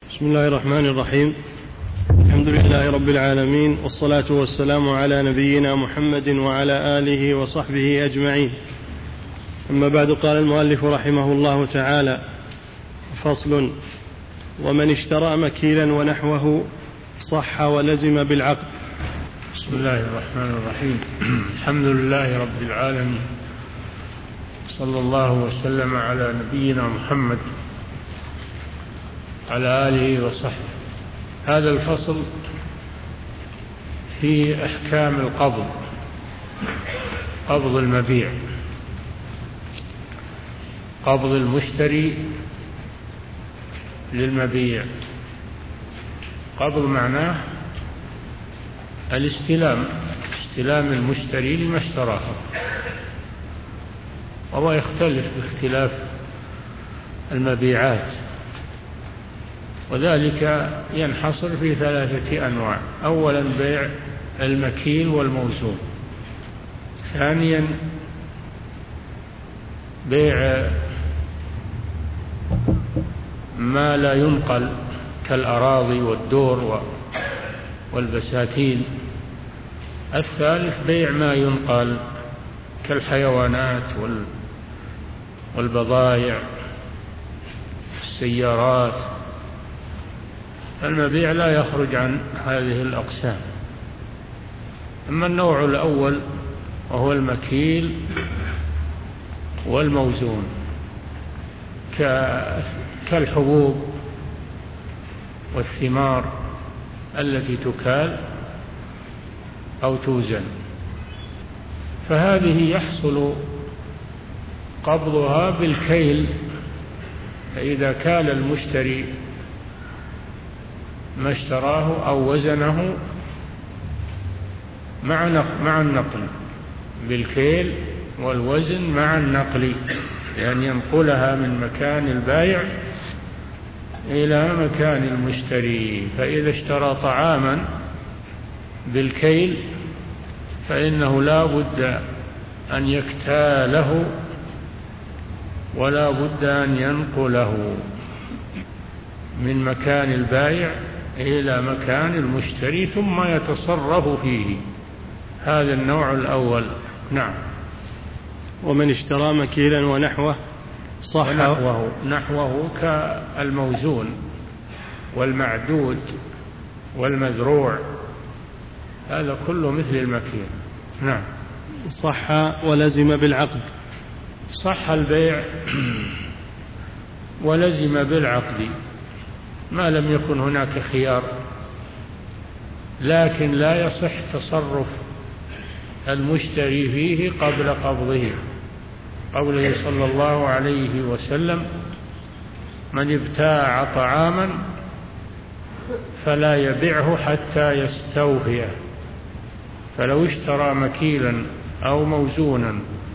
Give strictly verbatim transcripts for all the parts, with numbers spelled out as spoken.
بسم الله الرحمن الرحيم. الحمد لله رب العالمين، والصلاة والسلام على نبينا محمد وعلى آله وصحبه أجمعين. أما بعد، قال المؤلف رحمه الله تعالى: فصل: ومن اشترى مكيلا ونحوه صح ولزم بالعقد. بسم الله الرحمن الرحيم. الحمد لله رب العالمين، صلى الله وسلم على نبينا محمد على آله وصحبه. هذا الفصل في أحكام القبض، قبض المبيع، قبض المشتري للمبيع. قبض معناه الاستلام، استلام المشتري لما اشتراه، وهو يختلف باختلاف المبيعات، وذلك ينحصر في ثلاثة أنواع: أولا بيع المكيل والموزون، ثانيا بيع ما لا ينقل كالأراضي والدور والبساتين، الثالث بيع ما ينقل كالحيوانات والبضائع السيارات. المبيع لا يخرج عن هذه الأقسام. أما النوع الأول وهو المكيل والموزون، كالحبوب والثمار التي تكال أو توزن، فهذه يحصل قبضها بالكيل. فإذا كال المشتري ما اشتراه أو وزنه مع النقل، بالكيل والوزن مع النقل، يعني ينقلها من مكان البائع إلى مكان المشتري. فإذا اشترى طعاما بالكيل فإنه لا بد أن يكتاله ولا بد أن ينقله من مكان البائع إلى مكان المشتري ثم يتصرف فيه. هذا النوع الأول. نعم. ومن اشترى مكيلا ونحوه صح ونحوه نحوه كالموزون والمعدود والمذروع، هذا كله مثل المكيل. نعم. صح ولزم بالعقد. صح البيع ولزم بالعقد ما لم يكن هناك خيار، لكن لا يصح تصرف المشتري فيه قبل قبضه. قوله صلى الله عليه وسلم: من ابتاع طعاما فلا يبيعه حتى يستوفيه. فلو اشترى مكيلا أو موزونا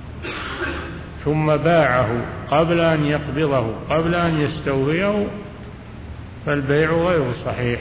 ثم باعه قبل أن يقبضه، قبل أن يستوفيه، فالبيع غير صحيح.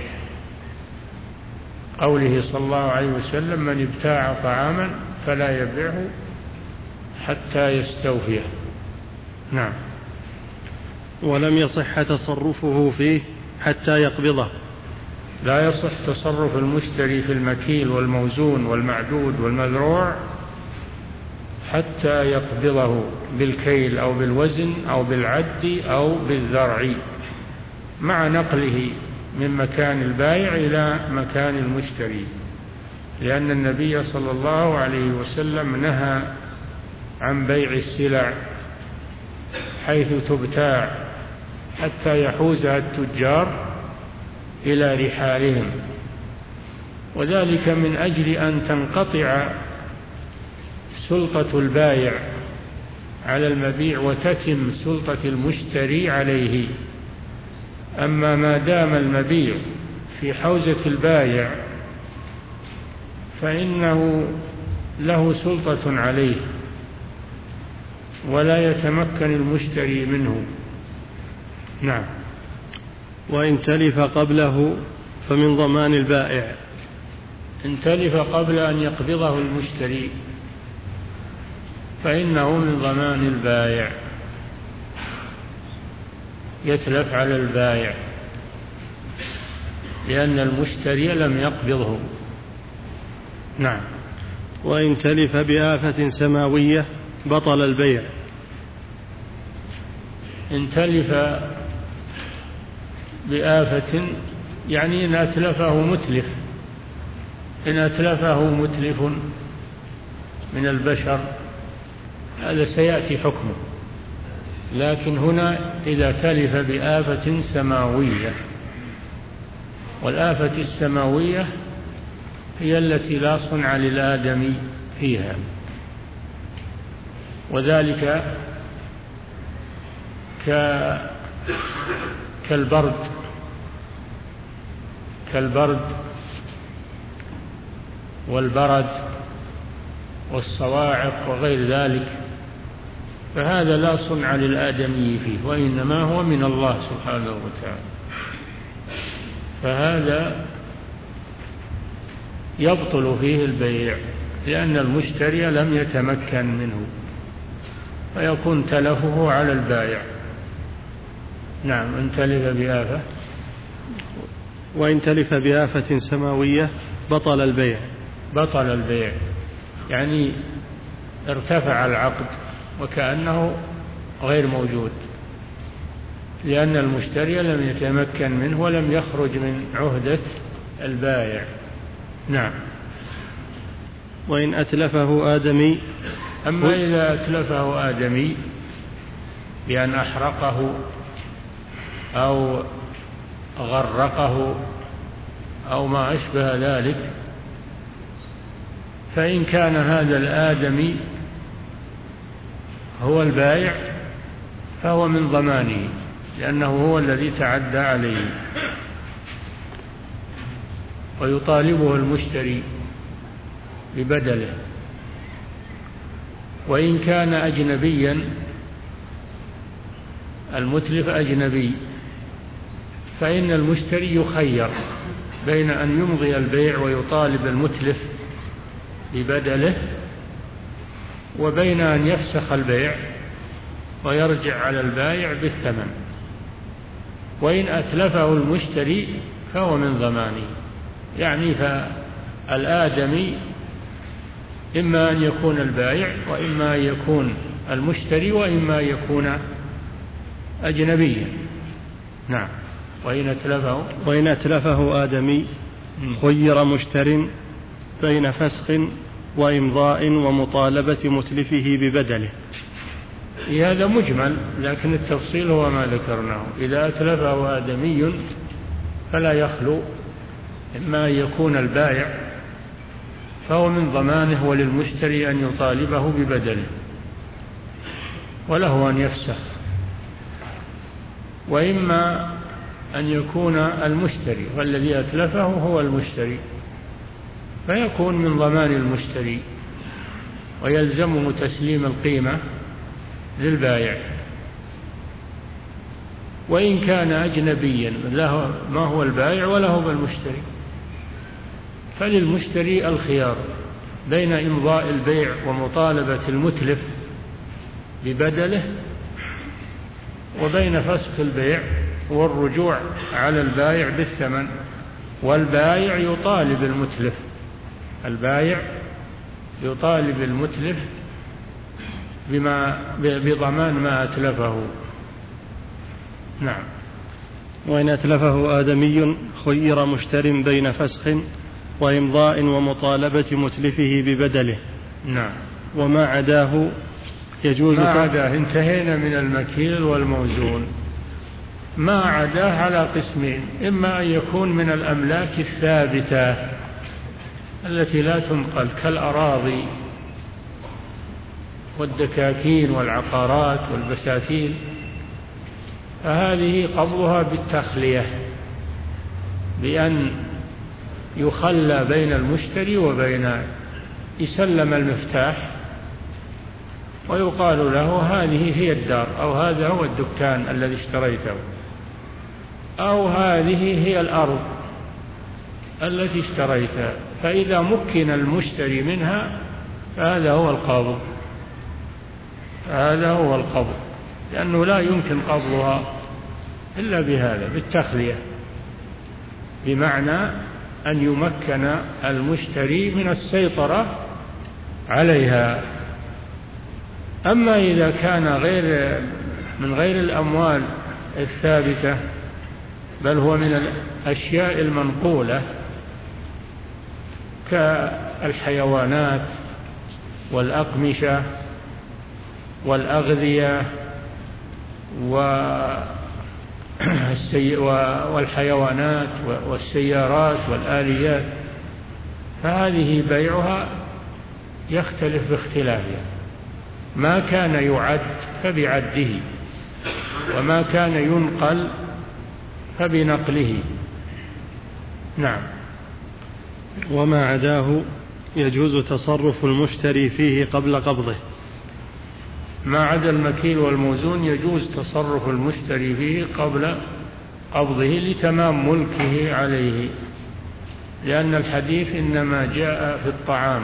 قوله صلى الله عليه وسلم: من ابتاع طعاما فلا يبيعه حتى يستوفيه. نعم. ولم يصح تصرفه فيه حتى يقبضه. لا يصح تصرف المشتري في المكيل والموزون والمعدود والمذروع حتى يقبضه بالكيل أو بالوزن أو بالعد أو بالذرع، مع نقله من مكان البائع إلى مكان المشتري، لأن النبي صلى الله عليه وسلم نهى عن بيع السلع حيث تبتاع حتى يحوزها التجار إلى رحالهم، وذلك من أجل أن تنقطع سلطة البائع على المبيع وتتم سلطة المشتري عليه. أما ما دام المبيع في حوزة البائع فإنه له سلطة عليه ولا يتمكن المشتري منه. نعم. وإن تلف قبله فمن ضمان البائع. إن تلف قبل أن يقبضه المشتري فإنه من ضمان البائع، يتلف على البائع لأن المشتري لم يقبضه. نعم. وإن تلف بآفة سماوية بطل البيع. إن تلف بآفة يعني إن أتلفه متلف، إن أتلفه متلف من البشر هذا سيأتي حكمه، لكن هنا إذا تلف بآفة سماوية، والآفة السماوية هي التي لا صنع للآدمي فيها، وذلك كالبرد كالبرد والبرد والصواعق وغير ذلك، فهذا لا صنع للآدمي فيه، وإنما هو من الله سبحانه وتعالى، فهذا يبطل فيه البيع لأن المشتري لم يتمكن منه، فيكون تلفه على البائع. نعم. إن تلف بآفة وإن تلف بآفة سماوية بطل البيع. بطل البيع يعني ارتفع العقد وكأنه غير موجود، لأن المشتري لم يتمكن منه ولم يخرج من عهدة البائع. نعم. وإن أتلفه آدمي. أما إذا أتلفه آدمي بأن أحرقه أو غرقه أو ما أشبه ذلك، فإن كان هذا الآدمي هو البائع فهو من ضمانه، لأنه هو الذي تعدى عليه، ويطالبه المشتري ببدله. وإن كان أجنبيا، المتلف أجنبي، فإن المشتري يخير بين أن يمضي البيع ويطالب المتلف ببدله، وبين أن يفسخ البيع ويرجع على البائع بالثمن. وإن أتلفه المشتري فهو من ضمانه، يعني فالآدمي إما أن يكون البائع وإما أن يكون المشتري وإما أن يكون أجنبيا. نعم. وإن أتلفه وإن أتلفه آدمي خير مشتر بين فسخ وإمضاء ومطالبة متلفه ببدله. هذا مجمل، لكن التفصيل هو ما ذكرناه. إذا أتلفه آدمي فلا يخلو إما أن يكون البائع فهو من ضمانه وللمشتري أن يطالبه ببدله، وله أن يفسخ، وإما أن يكون المشتري، والذي أتلفه هو المشتري، فيكون من ضمان المشتري ويلزمه تسليم القيمة للبائع. وإن كان أجنبيا له ما هو البائع وله بالمشتري، فللمشتري الخيار بين إمضاء البيع ومطالبة المتلف ببدله، وبين فسخ البيع والرجوع على البائع بالثمن. والبائع يطالب المتلف البائع يطالب المتلف بما بضمان ما أتلفه. نعم. وإن أتلفه آدمي خير مشتر بين فسخ وإمضاء ومطالبة متلفه ببدله. نعم. وما عداه يجوز. ما عداه انتهينا من المكيل والموزون. ما عداه على قسمين: إما أن يكون من الأملاك الثابتة التي لا تنقل كالأراضي والدكاكين والعقارات والبساتين، فهذه قبضها بالتخلية، بأن يخلى بين المشتري وبين يسلم المفتاح ويقال له هذه هي الدار، أو هذا هو الدكان الذي اشتريته، أو هذه هي الأرض التي اشتريتها. فإذا مكن المشتري منها فهذا هو القبض، هذا هو القبض، لأنه لا يمكن قبضها إلا بهذا، بالتخلية. بمعنى أن يمكن المشتري من السيطرة عليها. أما إذا كان غير من غير الأموال الثابتة، بل هو من الأشياء المنقولة كالحيوانات والأقمشة والأغذية والحيوانات والسيارات والآليات، فهذه بيعها يختلف باختلافها، ما كان يعد فبعده، وما كان ينقل فبنقله. نعم. وما عداه يجوز تصرف المشتري فيه قبل قبضه. ما عدا المكيل والموزون يجوز تصرف المشتري فيه قبل قبضه لتمام ملكه عليه، لأن الحديث إنما جاء في الطعام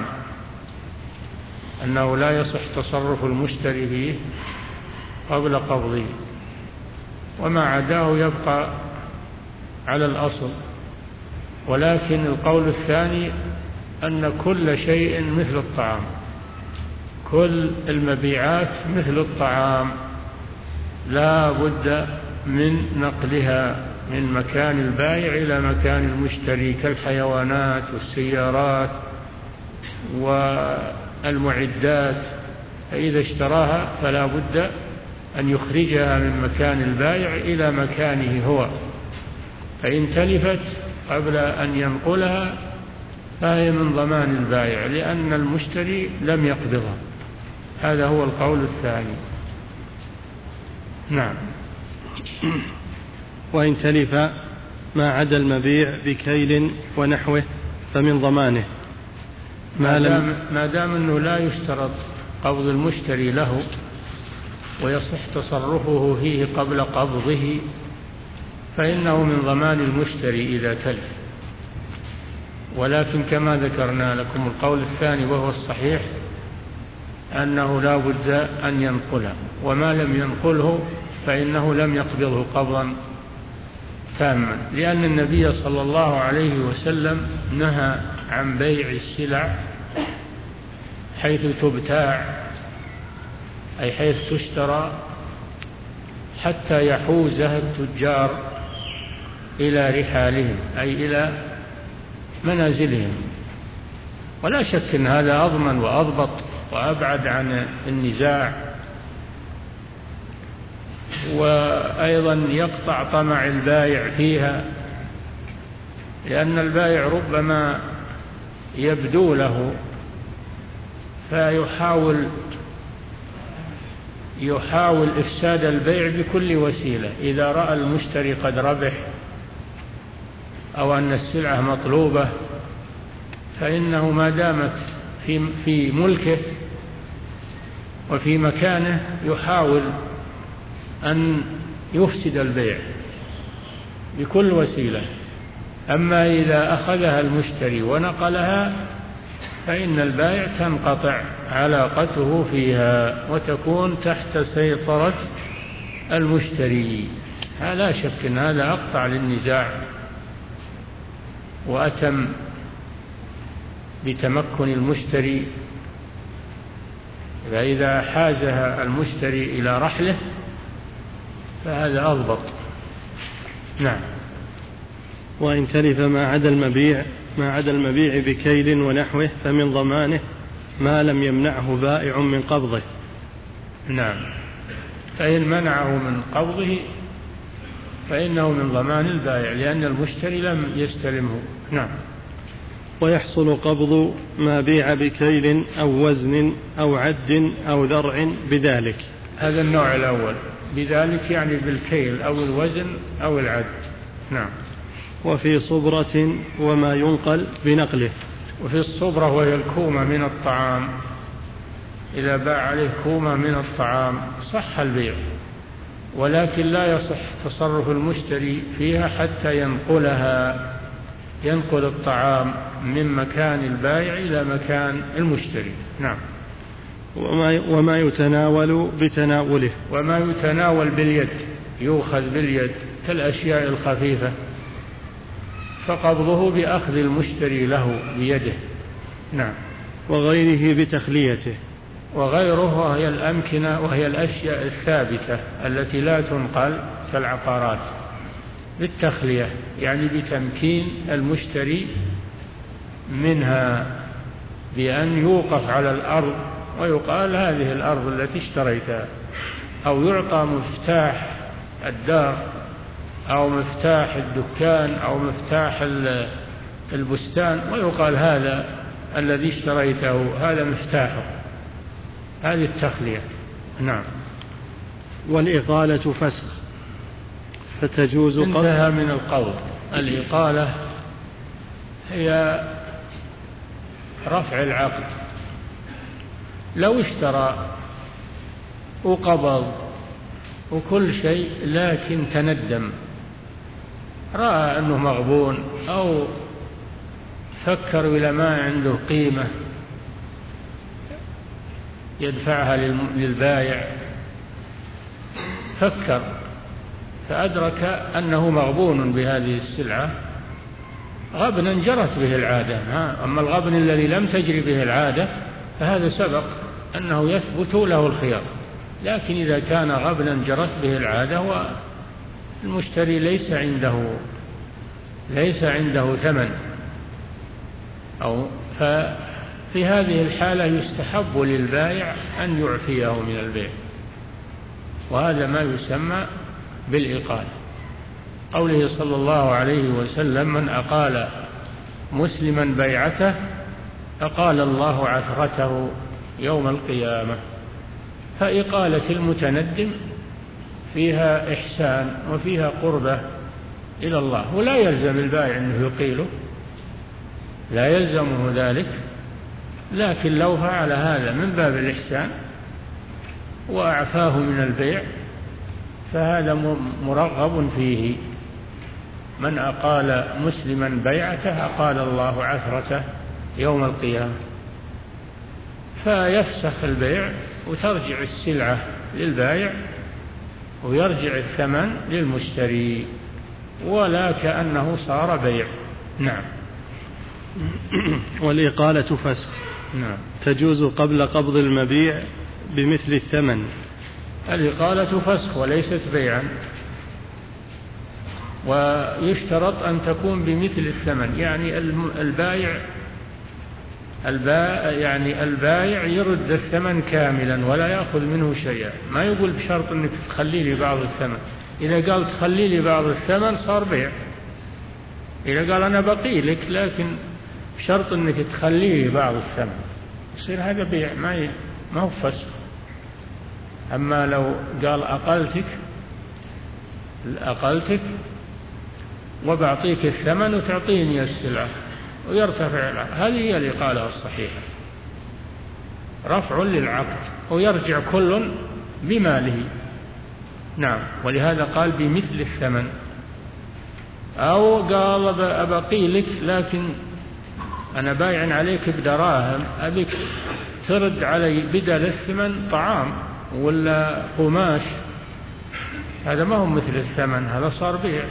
أنه لا يصح تصرف المشتري فيه قبل قبضه، وما عداه يبقى على الأصل. ولكن القول الثاني أن كل شيء مثل الطعام، كل المبيعات مثل الطعام لا بد من نقلها من مكان البائع إلى مكان المشتري، كالحيوانات والسيارات والمعدات، فإذا اشتراها فلا بد أن يخرجها من مكان البائع إلى مكانه هو، فإن تلفت قبل أن ينقلها فهي من ضمان البائع لأن المشتري لم يقبضها. هذا هو القول الثاني. نعم. وإن تلف ما عدا المبيع بكيل ونحوه فمن ضمانه ما دام, ما دام أنه لا يشترط قبض المشتري له ويصح تصرفه فيه قبل قبضه، فإنه من ضمان المشتري إذا تلف. ولكن كما ذكرنا لكم القول الثاني وهو الصحيح أنه لا بد أن ينقله، وما لم ينقله فإنه لم يقبضه قبضا تاما، لأن النبي صلى الله عليه وسلم نهى عن بيع السلع حيث تبتاع، أي حيث تشترى، حتى يحوزها التجار إلى رحالهم أي إلى منازلهم. ولا شك أن هذا أضمن وأضبط وأبعد عن النزاع، وأيضا يقطع طمع البائع فيها، لأن البائع ربما يبدو له فيحاول يحاول إفساد البيع بكل وسيلة. إذا رأى المشتري قد ربح أو أن السلعة مطلوبة فإنه ما دامت في في ملكه وفي مكانه يحاول أن يفسد البيع بكل وسيلة. أما إذا أخذها المشتري ونقلها فإن البائع تنقطع علاقته فيها وتكون تحت سيطرة المشتري. لا شك أن هذا أقطع للنزاع وأتم بتمكن المشتري، فإذا حازها المشتري إلى رحله فهذا أضبط. نعم. وإن تلف ما عدا المبيع ما عدا المبيع بكيل ونحوه فمن ضمانه ما لم يمنعه بائع من قبضه. نعم. فإن منعه من قبضه فإنه من ضمان البائع لأن المشتري لم يستلمه. نعم. ويحصل قبض ما بيع بكيل أو وزن أو عد أو ذرع بذلك. هذا النوع الأول، بذلك يعني بالكيل أو الوزن أو العد. نعم. وفي صبرة وما ينقل بنقله. وفي الصبرة وهي الكومة من الطعام، إذا باع عليه كومة من الطعام صح البيع، ولكن لا يصح تصرف المشتري فيها حتى ينقلها، ينقل الطعام من مكان البائع إلى مكان المشتري. نعم. وما وما يتناول بتناوله. وما يتناول باليد، يؤخذ باليد كالأشياء الخفيفة فقبضه بأخذ المشتري له بيده. نعم. وغيره بتخليته. وغيره وهي الأمكنة وهي الأشياء الثابتة التي لا تنقل كالعقارات بالتخلية، يعني بتمكين المشتري منها بأن يوقف على الأرض ويقال هذه الأرض التي اشتريتها، أو يعطى مفتاح الدار أو مفتاح الدكان أو مفتاح البستان ويقال هذا الذي اشتريته هذا مفتاحه. هذه التخلية. نعم. والإقالة فسخ فتجوز قبل انتهى من القول. الإقالة هي رفع العقد. لو اشترى وقبض وكل شيء لكن تندم، رأى أنه مغبون أو فكر إلى ما عنده قيمة يدفعها للبائع، فكر فأدرك أنه مغبون بهذه السلعة غبنا جرت به العادة. أما الغبن الذي لم تجري به العادة فهذا سبق أنه يثبت له الخيار. لكن إذا كان غبنا جرت به العادة والمشتري ليس عنده ليس عنده ثمن أو ففي هذه الحالة يستحب للبائع أن يعفيه من البيع، وهذا ما يسمى بالإقالة. قوله صلى الله عليه وسلم: من أقال مسلما بيعته أقال الله عثرته يوم القيامة. فإقالة المتندم فيها إحسان وفيها قربة إلى الله، ولا يلزم البائع أنه يقيله، لا يلزمه ذلك، لكن لو فعل هذا من باب الإحسان وأعفاه من البيع فهذا مرغب فيه. من أقال مسلما بيعته أقال الله عثرته يوم القيامة. فيفسخ البيع وترجع السلعة للبائع ويرجع الثمن للمشتري ولا كأنه صار بيع. نعم. والإقالة فسخ. نعم. تجوز قبل قبض المبيع بمثل الثمن. الإقالة فسخ وليست بيعا، ويشترط أن تكون بمثل الثمن، يعني البائع البائع يعني البائع يرد الثمن كاملا ولا يأخذ منه شيئا، ما يقول بشرط أنك تخلي لي بعض الثمن. إذا قال تخلي لي بعض الثمن صار بيع. إذا قال أنا بقي لك لكن بشرط أنك تخلي لي بعض الثمن يصير هذا بيع، ما ما هو فسخ. أما لو قال أقلتك أقلتك وبعطيك الثمن وتعطيني السلعة ويرتفع، هذه هي الإقالة الصحيحة، رفع للعقد ويرجع كل بماله. نعم. ولهذا قال بمثل الثمن. أو قال أبقي لك لكن أنا بايع عليك بدراهم، أبيك ترد علي بدل الثمن طعام ولا قماش، هذا ما هو مثل الثمن، هذا صار بيع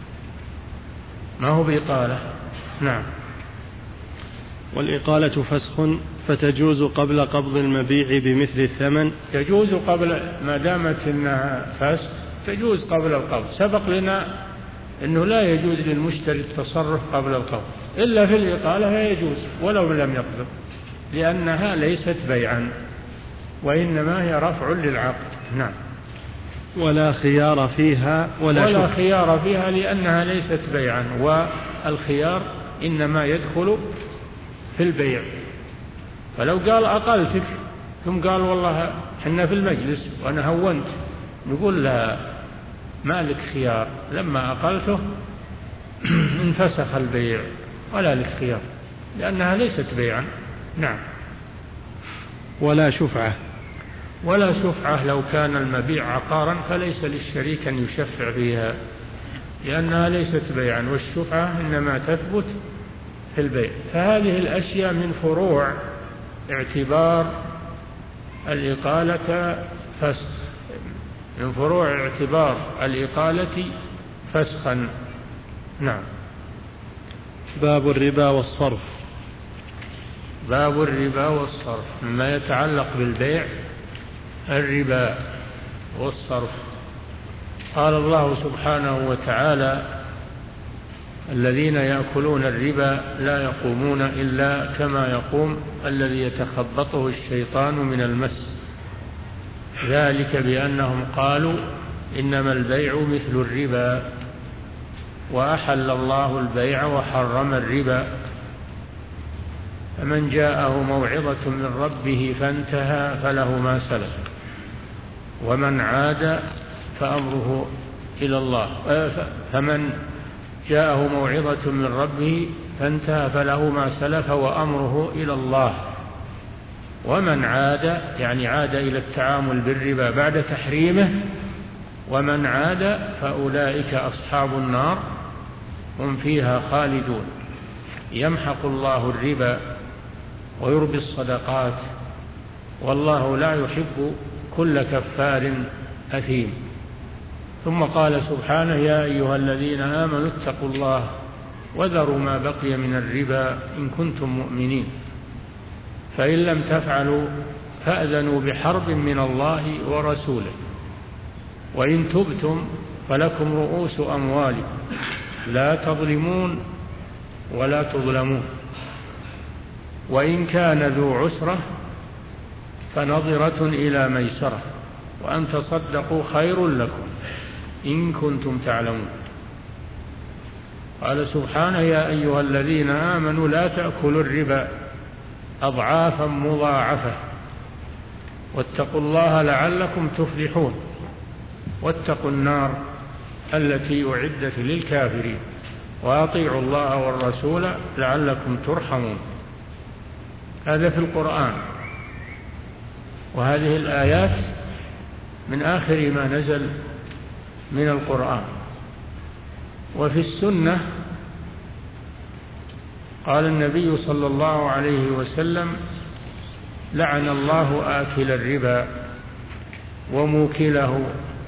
ما هو بإقالة. نعم. والإقالة فسخ فتجوز قبل قبض المبيع بمثل الثمن. تجوز قبل، ما دامت إنها فسخ تجوز قبل القبض. سبق لنا أنه لا يجوز للمشتري التصرف قبل القبض، إلا في الإقالة فيجوز ولو لم يقبض، لأنها ليست بيعا وإنما هي رفع للعقد. نعم. ولا خيار فيها ولا, ولا خيار فيها لأنها ليست بيعا، والخيار إنما يدخل في البيع. فلو قال أقلتك ثم قال والله حنا في المجلس وأنا هونت، نقول لها ما لك خيار، لما أقلته انفسخ البيع ولا لك خيار لأنها ليست بيعا. نعم. ولا شفعة. ولا شفعة لو كان المبيع عقارا فليس للشريك أن يشفع فيها لأنها ليست بيعا، والشفعة إنما تثبت في البيع. فهذه الأشياء من فروع اعتبار الإقالة فسخ، من فروع اعتبار الإقالة فسخا. نعم. باب الربا والصرف. باب الربا والصرف، مما يتعلق بالبيع الربا والصرف. قال الله سبحانه وتعالى: الذين يأكلون الربا لا يقومون إلا كما يقوم الذي يتخبطه الشيطان من المس، ذلك بأنهم قالوا إنما البيع مثل الربا وأحل الله البيع وحرم الربا، فمن جاءه موعظة من ربه فانتهى فله ما سلف ومن عاد فأمره إلى الله. فمن جاءه موعظة من ربه فانتهى فله ما سلف وأمره إلى الله، ومن عاد يعني عاد إلى التعامل بالربا بعد تحريمه، ومن عاد فأولئك أصحاب النار هم فيها خالدون. يمحق الله الربا ويربي الصدقات، والله لا يحب كل كفار أثيم. ثم قال سبحانه: يا أيها الذين آمنوا اتقوا الله وذروا ما بقي من الربا إن كنتم مؤمنين، فإن لم تفعلوا فأذنوا بحرب من الله ورسوله، وإن تبتم فلكم رؤوس أموالكم لا تظلمون ولا تظلمون، وإن كان ذو عسرة فنظرة إلى ميسرة، وأن تصدقوا خير لكم إن كنتم تعلمون. قال سبحانه: يا أيها الذين آمنوا لا تأكلوا الربا أضعافا مضاعفة واتقوا الله لعلكم تفلحون، واتقوا النار التي أعدت للكافرين، وأطيعوا الله والرسول لعلكم ترحمون. هذا في القرآن، وهذه الآيات من آخر ما نزل من القرآن. وفي السنة قال النبي صلى الله عليه وسلم: لعن الله آكل الربا وموكله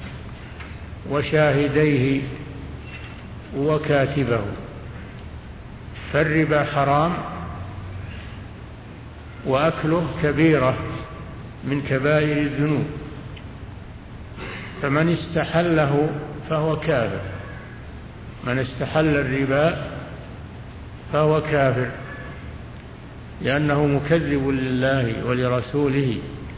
وشاهديه وكاتبه. فالربا حرام وأكله كبيرة من كبائر الذنوب، فمن استحله فهو كافر. من استحل الربا فهو كافر، لأنه مكذب لله ولرسوله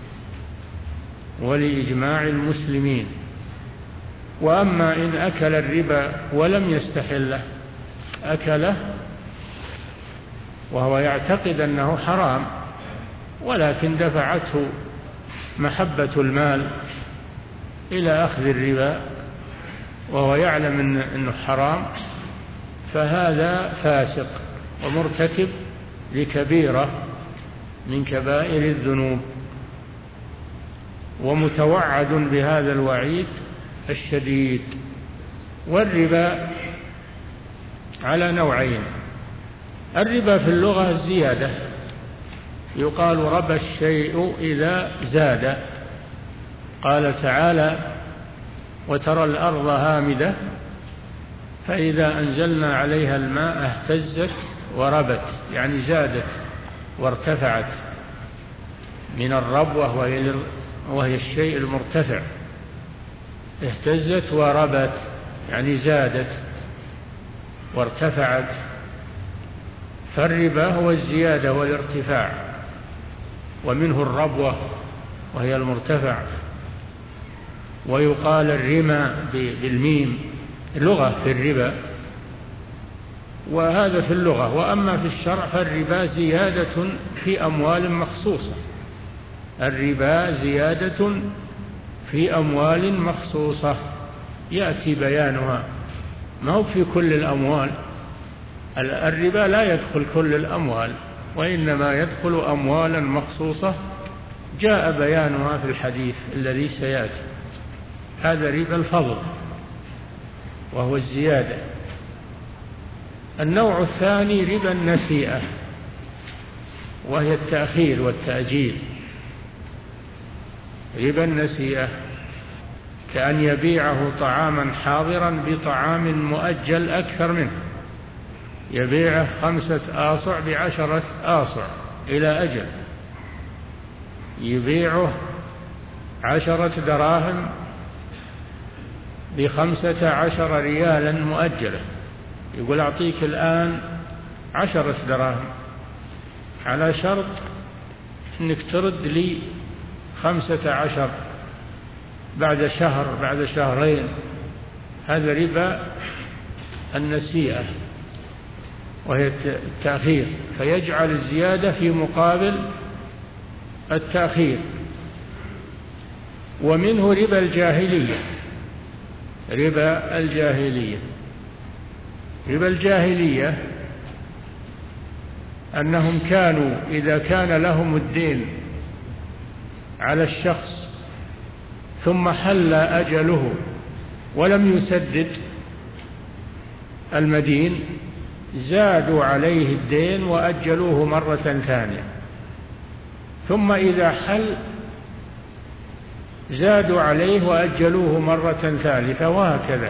ولإجماع المسلمين. وأما إن أكل الربا ولم يستحله، أكله وهو يعتقد أنه حرام، ولكن دفعته محبة المال إلى أخذ الربا وهو يعلم أنه حرام، فهذا فاسق ومرتكب لكبيرة من كبائر الذنوب، ومتوعد بهذا الوعيد الشديد. والربا على نوعين: الربا في اللغة الزيادة، يقال ربى الشيء إذا زاد. قال تعالى: وترى الأرض هامدة فإذا أنزلنا عليها الماء اهتزت وربت، يعني زادت وارتفعت، من الربوة وهي الشيء المرتفع. اهتزت وربت يعني زادت وارتفعت. فالربا هو الزيادة والارتفاع، ومنه الربوة وهي المرتفع. ويقال الرمى بالميم لغة في الربا، وهذا في اللغة. وأما في الشرع فالربا زيادة في أموال مخصوصة. الربا زيادة في أموال مخصوصة يأتي بيانها، ما هو في كل الأموال. الربا لا يدخل كل الأموال، وإنما يدخل أموالا مخصوصة جاء بيانها في الحديث الذي سيأتي. هذا ربا الفضل وهو الزيادة. النوع الثاني ربا النسيئة، وهي التأخير والتأجيل. ربا النسيئة كأن يبيعه طعاما حاضرا بطعام مؤجل أكثر منه، يبيعه خمسة آصع بعشرة آصع إلى أجل، يبيعه عشرة دراهم بخمسة عشر ريالا مؤجلة، يقول أعطيك الآن عشرة دراهم على شرط أنك ترد لي خمسة عشر بعد شهر بعد شهرين. هذا ربا النسيئة وهي التأخير، فيجعل الزيادة في مقابل التأخير. ومنه ربا الجاهلية. ربا الجاهلية ربا الجاهلية أنهم كانوا إذا كان لهم الدين على الشخص ثم حل أجله ولم يسدد المدين، زادوا عليه الدين وأجلوه مرة ثانية، ثم إذا حل زادوا عليه وأجلوه مرة ثالثة، وهكذا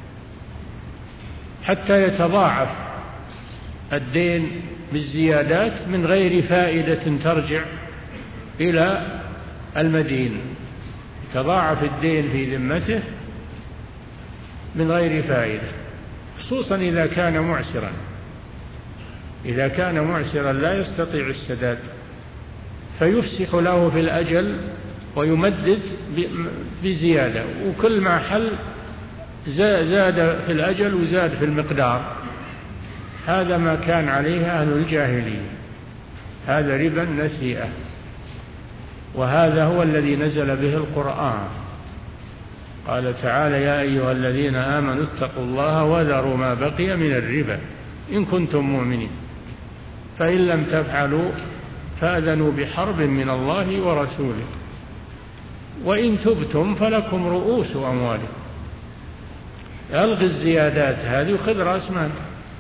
حتى يتضاعف الدين بالزيادات من غير فائدة ترجع إلى المدين. يتضاعف الدين في ذمته من غير فائدة، خصوصا إذا كان معسرا. إذا كان معسرا لا يستطيع السداد فيفسح له في الأجل ويمدد بزيادة، وكل ما حل زاد في الأجل وزاد في المقدار. هذا ما كان عليه أهل الجاهلية، هذا ربا النسيئة، وهذا هو الذي نزل به القرآن. قال تعالى: يا أيها الذين آمنوا اتقوا الله وذروا ما بقي من الربا إن كنتم مؤمنين، فإن لم تفعلوا فأذنوا بحرب من الله ورسوله، وإن تبتم فلكم رؤوس أموالكم. ألغي الزيادات هذه وخذ رأس مال.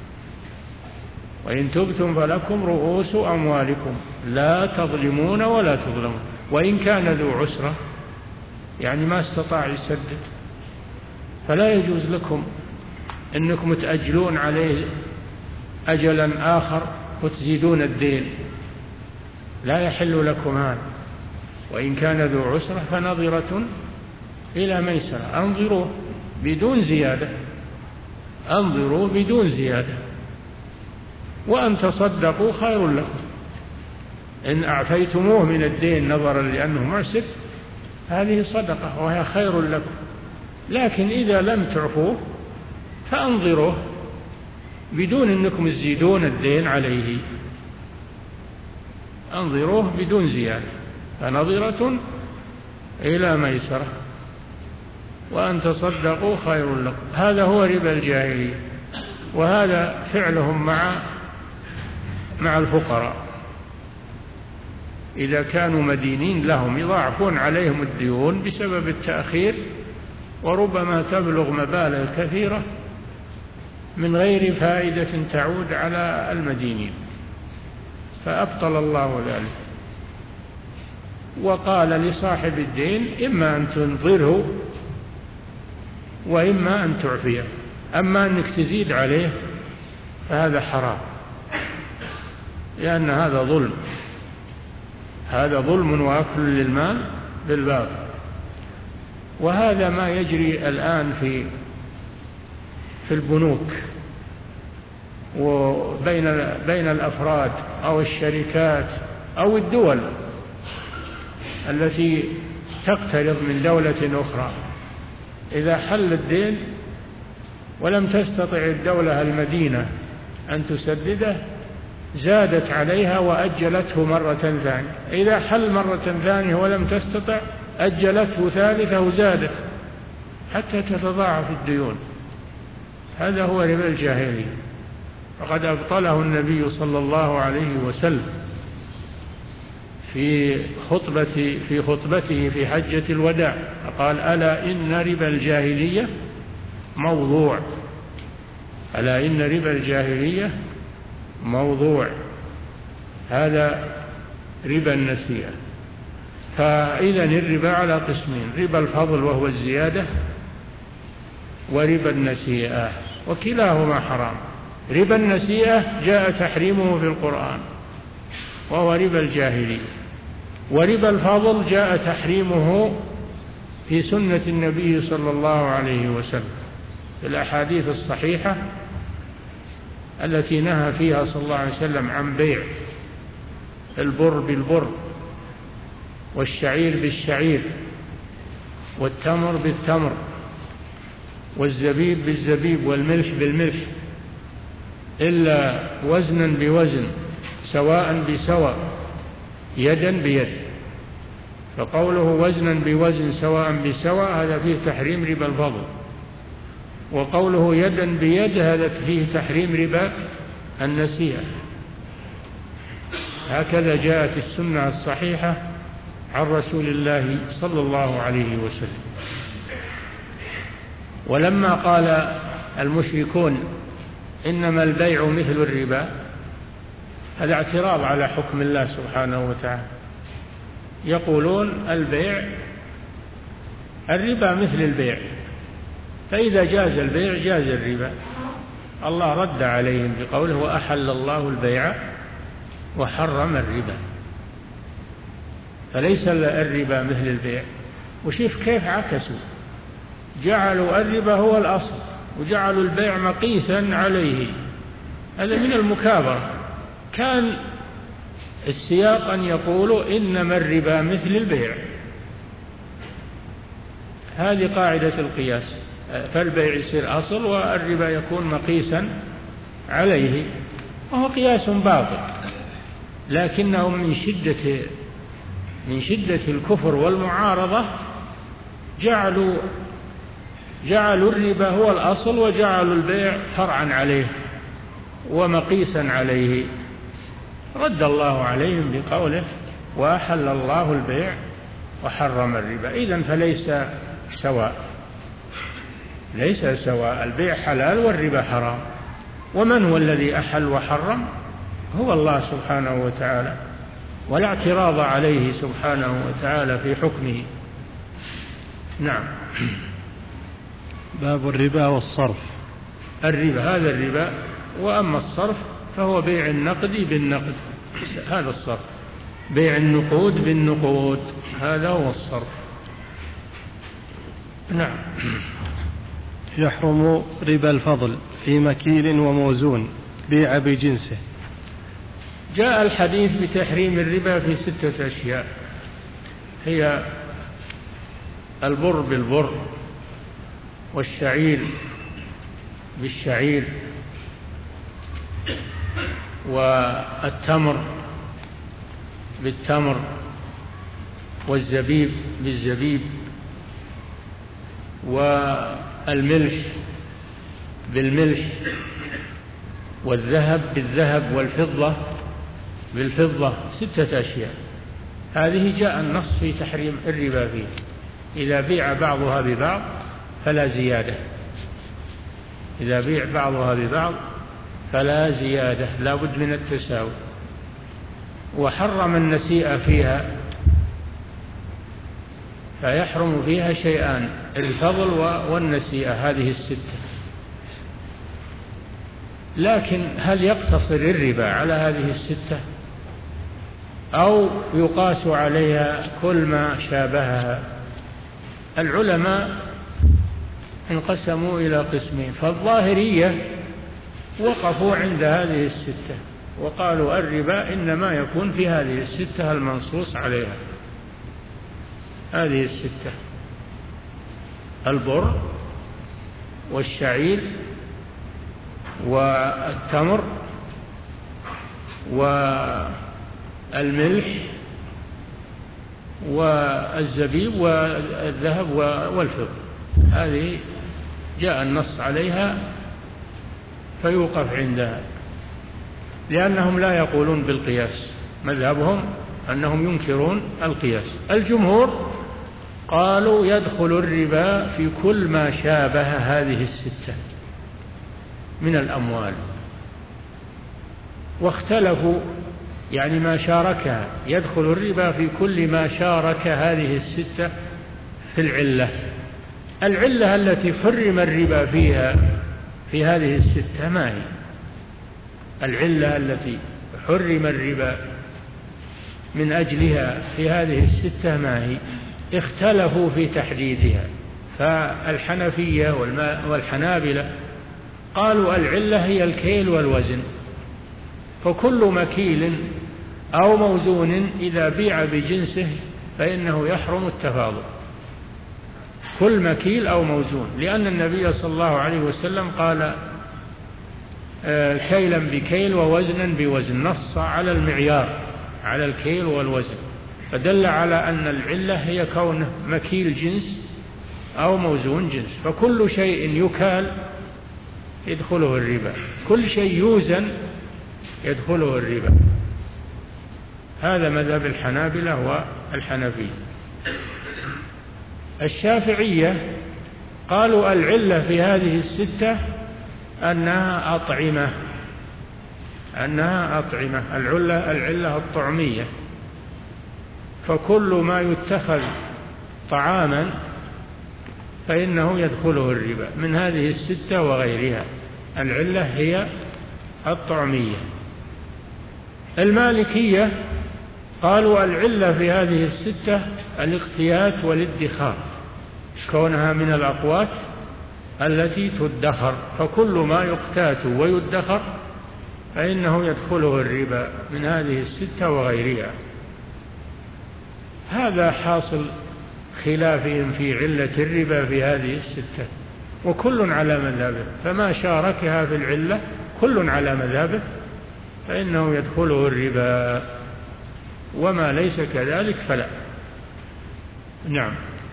وإن تبتم فلكم رؤوس أموالكم لا تظلمون ولا تظلمون. وإن كان ذو عسرة، يعني ما استطاع يسدد، فلا يجوز لكم أنكم تأجلون عليه أجلا آخر وتزيدون الدين، لا يحل لكم هذا. وإن كان ذو عسرة فنظرة إلى ميسرة، أنظروا بدون زيادة، أنظروا بدون زيادة، وأن تصدقوا خير لكم إن أعفيتموه من الدين نظرا لأنه معسر، هذه صدقة وهي خير لكم. لكن إذا لم تعفوه فأنظروه بدون أنكم تزيدون الدين عليه، أنظروه بدون زيادة، فنظرة إلى ميسرة وأن تصدقوا خير لكم. هذا هو ربا الجاهلية، وهذا فعلهم مع مع الفقراء. إذا كانوا مدينين لهم يضاعفون عليهم الديون بسبب التأخير، وربما تبلغ مبالغ كثيرة من غير فائدة تعود على المدينين، فأبطل الله ذلك. وقال لصاحب الدين: إما أن تنظره وإما أن تعفيه، أما أنك تزيد عليه فهذا حرام، لأن هذا ظلم، هذا ظلم وأكل للمال بالباطل. وهذا ما يجري الآن في في البنوك وبين بين الأفراد أو الشركات أو الدول التي تقترض من دولة أخرى. إذا حل الدين ولم تستطع الدولة المدينة أن تسدده، زادت عليها وأجلته مرة ثانية. إذا حل مرة ثانية ولم تستطع، أجلته ثالثة وزادت حتى تتضاعف الديون. هذا هو ربا الجاهلية، وقد أبطله النبي صلى الله عليه وسلم في خطبة في خطبته في حجة الوداع، قال: ألا إن ربا الجاهلية موضوع، ألا إن ربا الجاهلية موضوع. هذا ربا النسيئة. فإذا الربا على قسمين: ربا الفضل وهو الزيادة، وربا النسيئة، وكلاهما حرام. ربا النسيئة جاء تحريمه في القرآن وهو ربا الجاهلية، وربا الفضل جاء تحريمه في سنة النبي صلى الله عليه وسلم في الأحاديث الصحيحة التي نهى فيها صلى الله عليه وسلم عن بيع البر بالبر والشعير بالشعير والتمر بالتمر والزبيب بالزبيب والملح بالملح إلا وزنا بوزن سواء بسواء يدا بيد. فقوله وزنا بوزن سواء بسواء هذا فيه تحريم ربا الفضل، وقوله يدا بيد هذا فيه تحريم ربا النسيئة. هكذا جاءت السنة الصحيحة عن رسول الله صلى الله عليه وسلم. ولما قال المشركون إنما البيع مثل الربا، هذا اعتراض على حكم الله سبحانه وتعالى. يقولون البيع الربا مثل البيع، فإذا جاز البيع جاز الربا. الله رد عليهم بقوله وأحل الله البيع وحرم الربا، فليس الربا مثل البيع. وشوف كيف عكسوا، جعلوا الربا هو الأصل وجعلوا البيع مقيسا عليه. هذا من المكابرة. كان السياق أن يقولوا إنما الربا مثل البيع، هذه قاعدة القياس، فالبيع يصير أصل والربا يكون مقيسا عليه، وهو قياس باطل. لكنهم من شدة من شدة الكفر والمعارضة جعلوا جعلوا الربا هو الأصل وجعلوا البيع فرعا عليه ومقيسا عليه. رد الله عليهم بقوله وأحل الله البيع وحرم الربا. إذن فليس سواء، ليس سواء، البيع حلال والربا حرام. ومن هو الذي أحل وحرم؟ هو الله سبحانه وتعالى، ولا اعتراض عليه سبحانه وتعالى في حكمه. نعم. باب الربا والصرف. الربا هذا الربا، وأما الصرف فهو بيع النقد بالنقد، هذا الصرف. بيع النقود بالنقود هذا هو الصرف. نعم. يحرم ربا الفضل في مكيل وموزون بيع بجنسه. جاء الحديث بتحريم الربا في ستة أشياء، هي البر بالبر والشعير بالشعير والتمر بالتمر والزبيب بالزبيب والملح بالملح والذهب بالذهب والفضة بالفضة. ستة أشياء هذه جاء النص في تحريم الربا فيه. إذا بيع بعضها ببعض فلا زيادة، إذا بيع بعضها ببعض فلا زيادة، لا بد من التساوي. وحرم النسيئة فيها، فيحرم فيها شيئان، الفضل والنسيئة، هذه الستة. لكن هل يقتصر الربا على هذه الستة أو يقاس عليها كل ما شابهها؟ العلماء انقسموا إلى قسمين. فالظاهرية وقفوا عند هذه الستة وقالوا الربا إنما يكون في هذه الستة المنصوص عليها، هذه الستة: البر والشعير والتمر والملح والزبيب والذهب والفضة. هذه جاء النص عليها فيوقف عندها، لأنهم لا يقولون بالقياس، مذهبهم أنهم ينكرون القياس. الجمهور قالوا يدخل الربا في كل ما شابه هذه الستة من الأموال، واختلفوا يعني ما شاركها. يدخل الربا في كل ما شارك هذه الستة في العلة. العلة التي حرم الربا فيها في هذه الستة ما هي؟ العلة التي حرم الربا من أجلها في هذه الستة ما هي؟ اختلفوا في تحديدها، فالحنفية والحنابلة قالوا العلة هي الكيل والوزن، فكل مكيل أو موزون إذا بيع بجنسه فإنه يحرم التفاضل، كل مكيل أو موزون، لأن النبي صلى الله عليه وسلم قال كيلا بكيل ووزنا بوزن، نص على المعيار على الكيل والوزن، فدل على أن العلة هي كونه مكيل جنس أو موزون جنس، فكل شيء يكال يدخله الربا، كل شيء يوزن يدخله الربا. هذا مذهب الحنابلة والحنفية. الشافعية قالوا العلة في هذه الستة أنها أطعمة، أنها أطعمة، العلة العلة الطعمية، فكل ما يتخذ طعاما فإنه يدخله الربا من هذه الستة وغيرها، العلة هي الطعمية. المالكية قالوا العلة في هذه الستة الاقتيات والادخار، كونها من الأقوات التي تدخر، فكل ما يقتات ويدخر فإنه يدخله الربا من هذه الستة وغيرها. هذا حاصل خلافهم في علة الربا في هذه الستة، وكل على مذهبه، فما شاركها في العلة كل على مذهبه فإنه يدخله الربا، وما ليس كذلك فلا. نعم.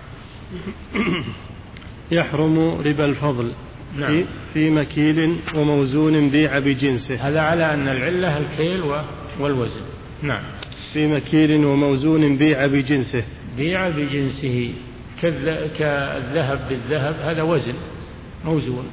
يحرم ربا الفضل. نعم. في مكيل وموزون بيع بجنسه، هذا على أن العلة الكيل والوزن. نعم. في مكيل وموزون بيع بجنسه، بيع بجنسه كالذهب بالذهب، هذا وزن موزون،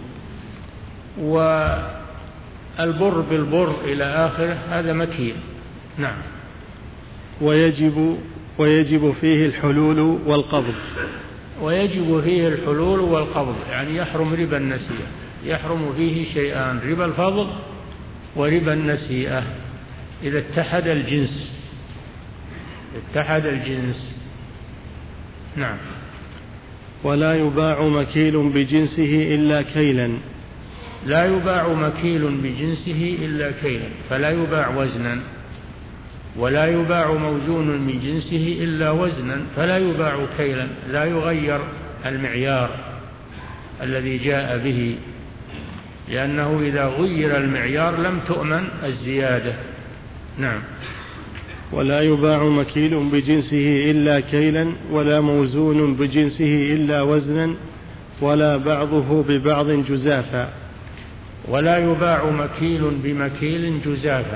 والبر بالبر إلى آخره، هذا مكيل. نعم. ويجب ويجب فيه الحلول والقبض. ويجب فيه الحلول والقبض، يعني يحرم ربا النسيئة، يحرم فيه شيئان، ربا الفضل وربا النسيئة إذا اتحد الجنس، اتحد الجنس. نعم. ولا يباع مكيل بجنسه إلا كيلا. لا يباع مكيل بجنسه إلا كيلا، فلا يباع وزنا، ولا يباع موزون من جنسه إلا وزنا، فلا يباع كيلا، لا يغير المعيار الذي جاء به، لأنه إذا غير المعيار لم تؤمن الزيادة. نعم. ولا يباع مكيل بجنسه إلا كيلا، ولا موزون بجنسه إلا وزنا، ولا بعضه ببعض جزافا. ولا يباع مكيل بمكيل جزافا،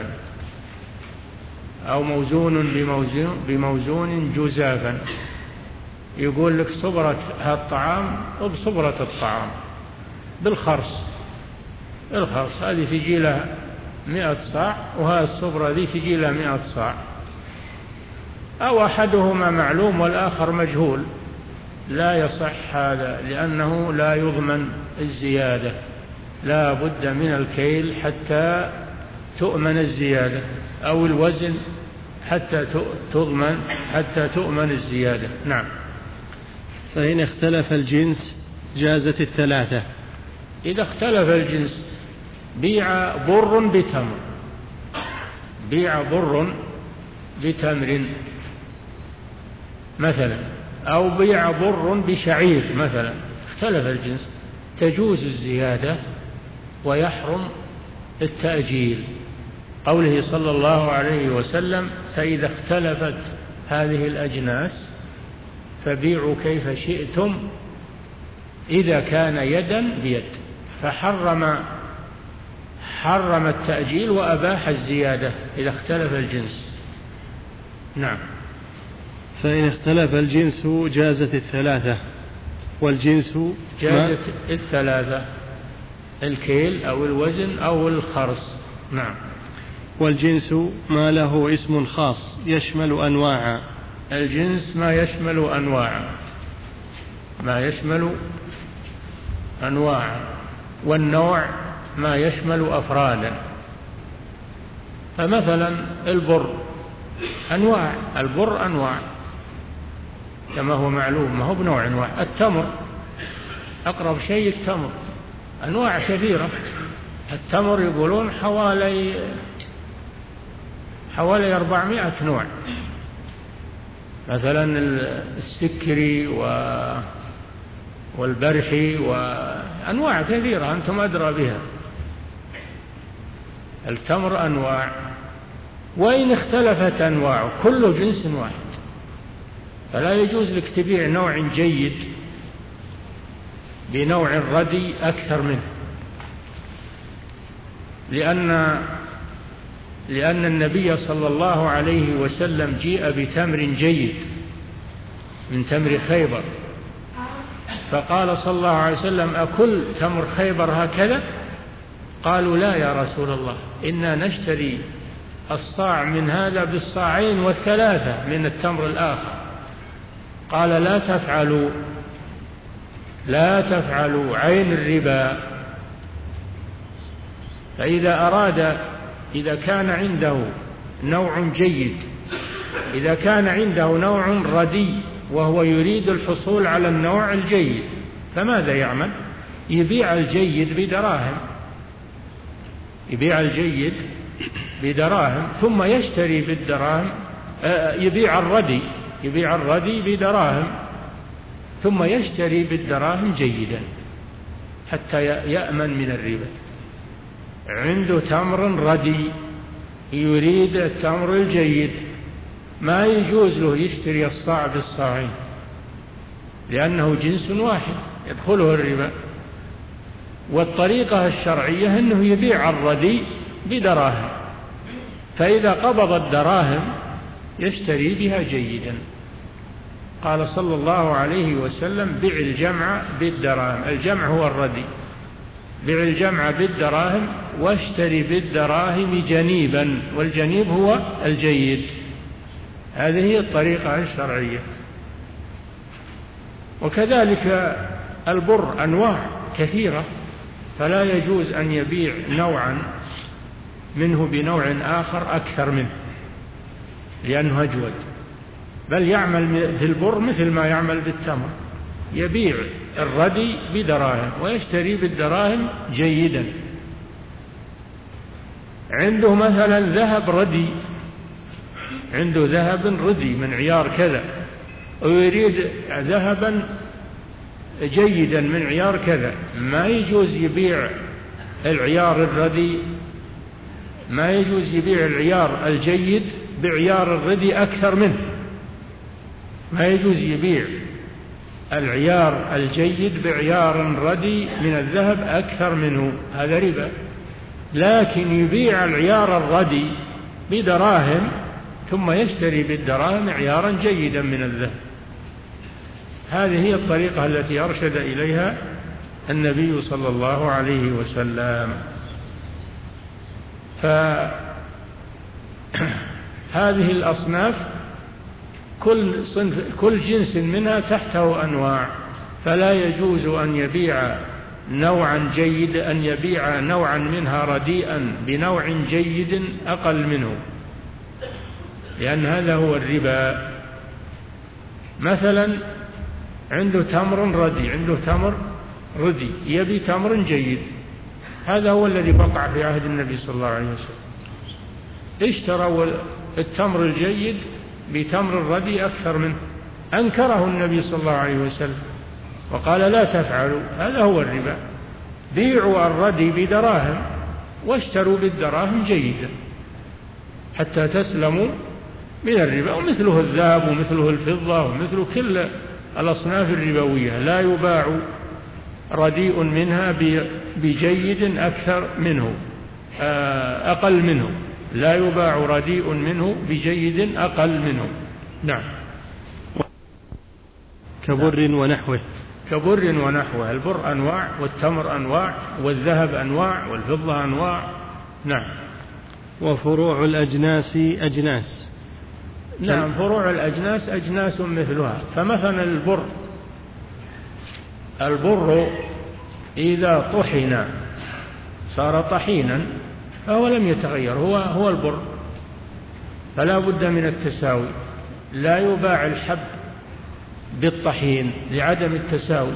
أو موزون بموزون, بموزون جزافا، يقول لك صبرة هالطعام وبصبرة الطعام بالخرص، الخرص هذه تجي لها مئة صاع، وهذه الصبرة ذي تجي لها مئة صاع، أو أحدهما معلوم والآخر مجهول، لا يصح هذا، لأنه لا يضمن الزيادة، لا بد من الكيل حتى تؤمن الزيادة، أو الوزن حتى تضمن حتى تؤمن الزيادة. نعم. فإن اختلف الجنس جازت الثلاثة. إذا اختلف الجنس، بيع بر بتمر، بيع بر بتمر مثلا، أو بيع بر بشعير مثلا، اختلف الجنس، تجوز الزيادة ويحرم التأجيل، قوله صلى الله عليه وسلم: فإذا اختلفت هذه الأجناس فبيعوا كيف شئتم إذا كان يدا بيد، فحرم حرم التأجيل وأباح الزيادة إذا اختلف الجنس. نعم. فإن اختلف الجنس جازت الثلاثة، والجنس جازت الثلاثة، الكيل أو الوزن أو الخرص. نعم. والجنس ما له اسم خاص يشمل أنواعا. الجنس ما يشمل أنواعا، ما يشمل أنواعا، والنوع ما يشمل أفرادا. فمثلا البر أنواع، البر أنواع كما هو معلوم، ما هو بنوع واحد. التمر أقرب شيء التمر، أنواع كثيرة. التمر يقولون حوالي حوالي أربعمائة نوع، مثلا السكري والبرحي وأنواع كثيرة أنتم أدرى بها. التمر أنواع، وإن اختلفت أنواعه كله جنس واحد، فلا يجوز لك تبيع نوع جيد بنوع ردي أكثر منه، لأن لأن النبي صلى الله عليه وسلم جيء بتمر جيد من تمر خيبر، فقال صلى الله عليه وسلم: أكل تمر خيبر هكذا؟ قالوا: لا يا رسول الله، إنا نشتري الصاع من هذا بالصاعين والثلاثة من التمر الآخر. قال: لا تفعلوا لا تفعلوا عين الربا. فإذا أراد إذا كان عنده نوع جيد إذا كان عنده نوع ردي وهو يريد الحصول على النوع الجيد، فماذا يعمل؟ يبيع الجيد بدراهم يبيع الجيد بدراهم ثم يشتري بالدراهم يبيع الردي يبيع الردي بدراهم ثم يشتري بالدراهم جيدا حتى يأمن من الربا. عنده تمر ردي يريد التمر الجيد، ما يجوز له يشتري الصاع بالصاعين لأنه جنس واحد يدخله الربا. والطريقة الشرعية أنه يبيع الردي بدراهم، فإذا قبض الدراهم يشتري بها جيدا. قال صلى الله عليه وسلم: بيع الجمع بالدراهم. الجمع هو الردي. بيع الجمع بالدراهم واشتري بالدراهم جنيبا، والجنيب هو الجيد. هذه هي الطريقة الشرعية. وكذلك البر أنواع كثيرة، فلا يجوز أن يبيع نوعا منه بنوع آخر أكثر منه لأنه أجود، بل يعمل في البر مثل ما يعمل بالتمر، يبيع الردي بدراهم ويشتري بالدراهم جيدا. عنده مثلا ذهب ردي عنده ذهب ردي من عيار كذا، ويريد ذهبا جيدا من عيار كذا، ما يجوز يبيع العيار الردي ما يجوز يبيع العيار الجيد بعيار الردي أكثر منه. ما يجوز يبيع العيار الجيد بعيار ردي من الذهب أكثر منه، هذا ربا. لكن يبيع العيار الردي بدراهم ثم يشتري بالدراهم عيارا جيدا من الذهب. هذه هي الطريقة التي أرشد إليها النبي صلى الله عليه وسلم. فهذه الأصناف كل صنف كل جنس منها تحته أنواع، فلا يجوز أن يبيع نوعا جيد أن يبيع نوعا منها رديئا بنوع جيد أقل منه، لأن هذا هو الربا. مثلا عنده تمر ردي عنده تمر ردي يبي تمر جيد، هذا هو الذي وقع في عهد النبي صلى الله عليه وسلم. اشتروا التمر الجيد بتمر الردي أكثر منه، أنكره النبي صلى الله عليه وسلم وقال: لا تفعلوا، هذا هو الربا. بيعوا الردي بدراهم واشتروا بالدراهم جيدا حتى تسلموا من الربا. ومثله الذهب ومثله الفضة ومثل كل الأصناف الربوية، لا يباع رديء منها بجيد أكثر منه أقل منه لا يباع رديء منه بجيد أقل منه. نعم. كبر ونحوه كبر ونحوه. البر أنواع، والتمر أنواع، والذهب أنواع، والفضة أنواع. نعم. وفروع الأجناس أجناس. نعم، فروع الأجناس أجناس مثلها. فمثلا البر البر إذا طحن صار طحينا، فهو لم يتغير، هو هو البر، فلا بد من التساوي. لا يباع الحب بالطحين لعدم التساوي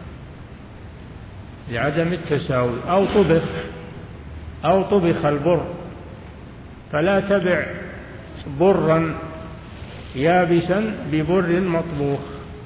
لعدم التساوي أو طبخ أو طبخ البر، فلا تبع برا يابسا ببر مطبوخ،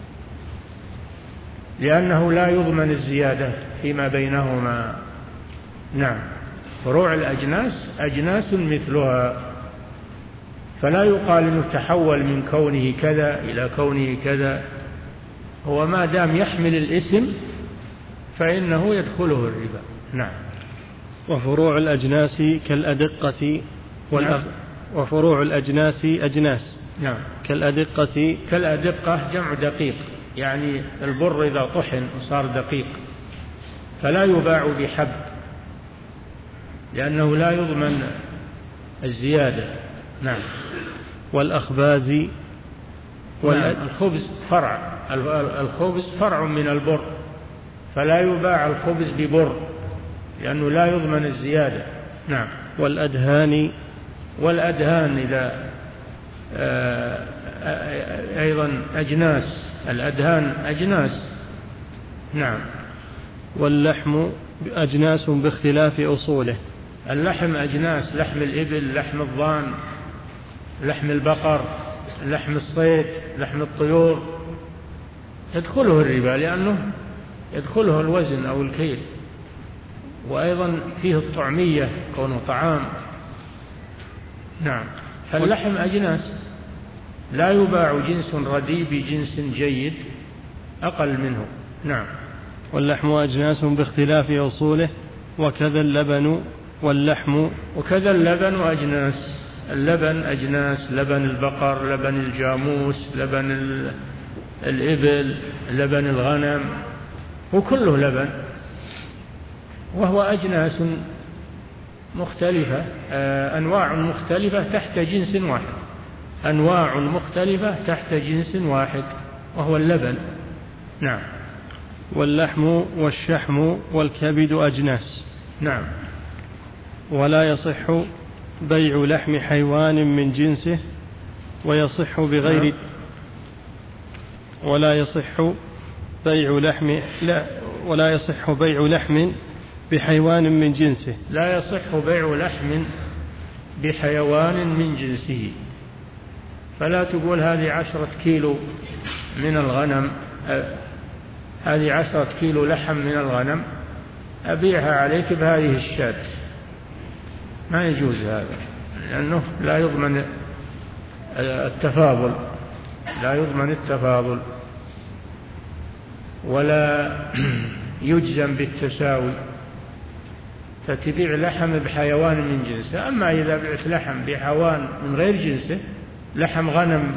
لأنه لا يضمن الزيادة فيما بينهما. نعم. فروع الأجناس أجناس مثلها، فلا يقال إنه تحول من كونه كذا إلى كونه كذا، هو ما دام يحمل الاسم فإنه يدخله الربا. نعم. وفروع الأجناس كالأدقة والأغ... نعم. وفروع الأجناس أجناس. نعم. كالأدقة كالأدقة جمع دقيق، يعني البر إذا طحن وصار دقيق فلا يباع بحب، لأنه لا يضمن الزيادة. نعم. والأخباز وال... نعم. الخبز فرع الخبز فرع من البر، فلا يباع الخبز ببر لأنه لا يضمن الزيادة. نعم. والأدهان والأدهان إذا أيضا أجناس، الأدهان أجناس. نعم. واللحم أجناس باختلاف أصوله. اللحم أجناس، لحم الإبل، لحم الضان، لحم البقر، لحم الصيد، لحم الطيور، يدخله الربا لأنه يدخله الوزن أو الكيل، وأيضا فيه الطعمية كونه طعام. نعم. فاللحم أجناس، لا يباع جنس رديء بجنس جيد أقل منه. نعم. واللحم أجناس باختلاف أصوله، وكذا اللبن واللحم. وكذا اللبن أجناس، اللبن أجناس، لبن البقر، لبن الجاموس، لبن الإبل، لبن الغنم، وكله لبن، وهو أجناس مختلفة، أنواع مختلفة تحت جنس واحد، أنواع مختلفة تحت جنس واحد وهو اللبن. نعم. واللحم والشحم والكبد أجناس. نعم. ولا يصح بيع لحم حيوان من جنسه، ويصح بغير نعم. ولا يصح بيع لحم لا ولا يصح بيع لحم بحيوان من جنسه. لا يصح بيع لحم بحيوان من جنسه، فلا تقول هذه عشرة كيلو من الغنم، هذه عشرة كيلو لحم من الغنم أبيعها عليك بهذه الشاة، ما يجوز هذا، لأنه لا يضمن التفاضل، لا يضمن التفاضل ولا يجزم بالتساوي، فتبيع لحم بحيوان من جنسه. أما إذا بعت لحم بحيوان من غير جنسه، لحم غنم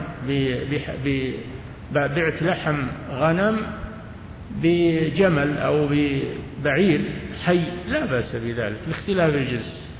بعت لحم غنم بجمل أو ببعير حي لا بأس بذلك لاختلاف الجنس،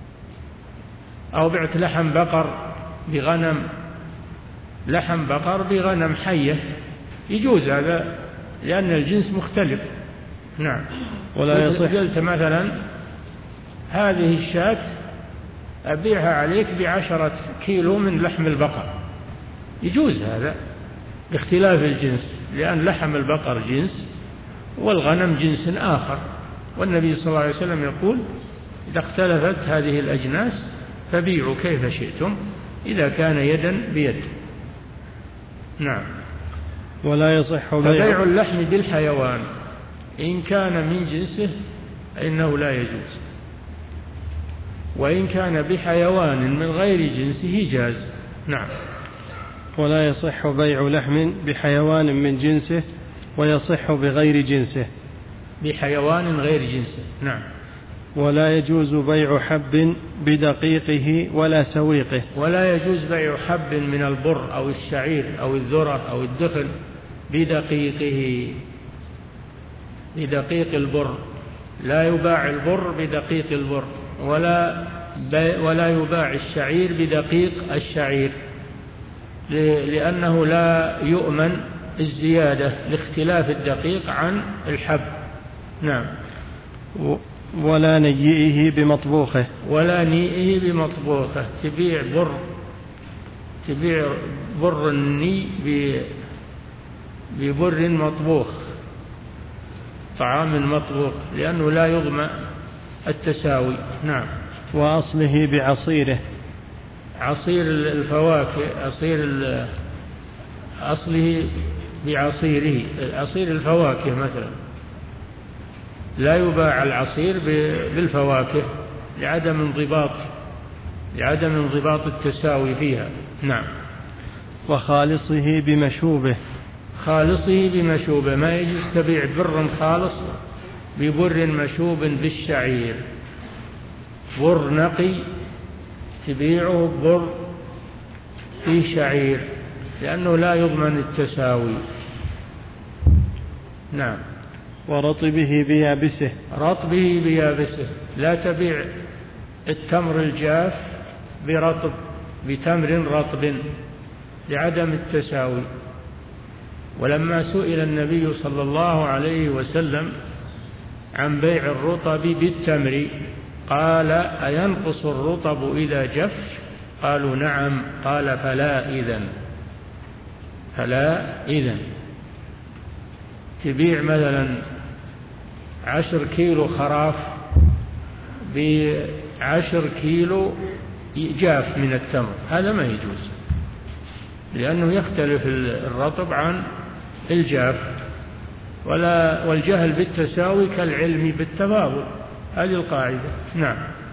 أو بعت لحم بقر بغنم، لحم بقر بغنم حية، يجوز هذا لأن الجنس مختلف. نعم. ولا يصح. قلت مثلا هذه الشاة أبيعها عليك بعشرة كيلو من لحم البقر، يجوز هذا باختلاف الجنس، لأن لحم البقر جنس والغنم جنس آخر، والنبي صلى الله عليه وسلم يقول إذا اختلفت هذه الأجناس فبيعوا كيف شئتم إذا كان يدا بيد. نعم. ولا يصح بيع اللحم بالحيوان إن كان من جنسه إنه لا يجوز، وإن كان بحيوان من غير جنسه جاز. نعم. ولا يصح بيع لحم بحيوان من جنسه، ويصح بغير جنسه. بحيوان غير جنسه. نعم. ولا يجوز بيع حب بدقيقه ولا سويقه. ولا يجوز بيع حب من البر أو الشعير أو الذرة أو الدخن بدقيقه، بدقيق البر، لا يباع البر بدقيق البر، ولا ولا يباع الشعير بدقيق الشعير، لأنه لا يؤمن الزيادة لاختلاف الدقيق عن الحب. نعم. ولا نيئه بمطبوخه ولا نيئه بمطبوخه. تبيع بر تبيع بر الني ببر مطبوخ، طعام مطبوخ، لأنه لا يضمن التساوي. نعم. وأصله بعصيره، عصير الفواكه، عصير أصله بعصيره، عصير الفواكه مثلا لا يباع العصير بالفواكه لعدم انضباط لعدم انضباط التساوي فيها. نعم. وخالصه بمشوبه، خالصه بمشوبه، ما يجوز تبيع بر خالص ببر مشوب بالشعير. بر نقي تبيعه بر في شعير، لأنه لا يضمن التساوي. نعم. ورطبه بيابسه، رطبه بيابسه، لا تبيع التمر الجاف برطب بتمر رطب لعدم التساوي. ولما سئل النبي صلى الله عليه وسلم عن بيع الرطب بالتمر قال: أينقص الرطب إذا جف؟ قالوا: نعم. قال: فلا إذن فلا إذن تبيع مثلا عشر كيلو خراف بعشر كيلو جاف من التمر، هذا ما يجوز، لأنه يختلف الرطب عن الجاف. ولا والجهل بالتساوي كالعلم بالتفاضل، هذه القاعدة. نعم.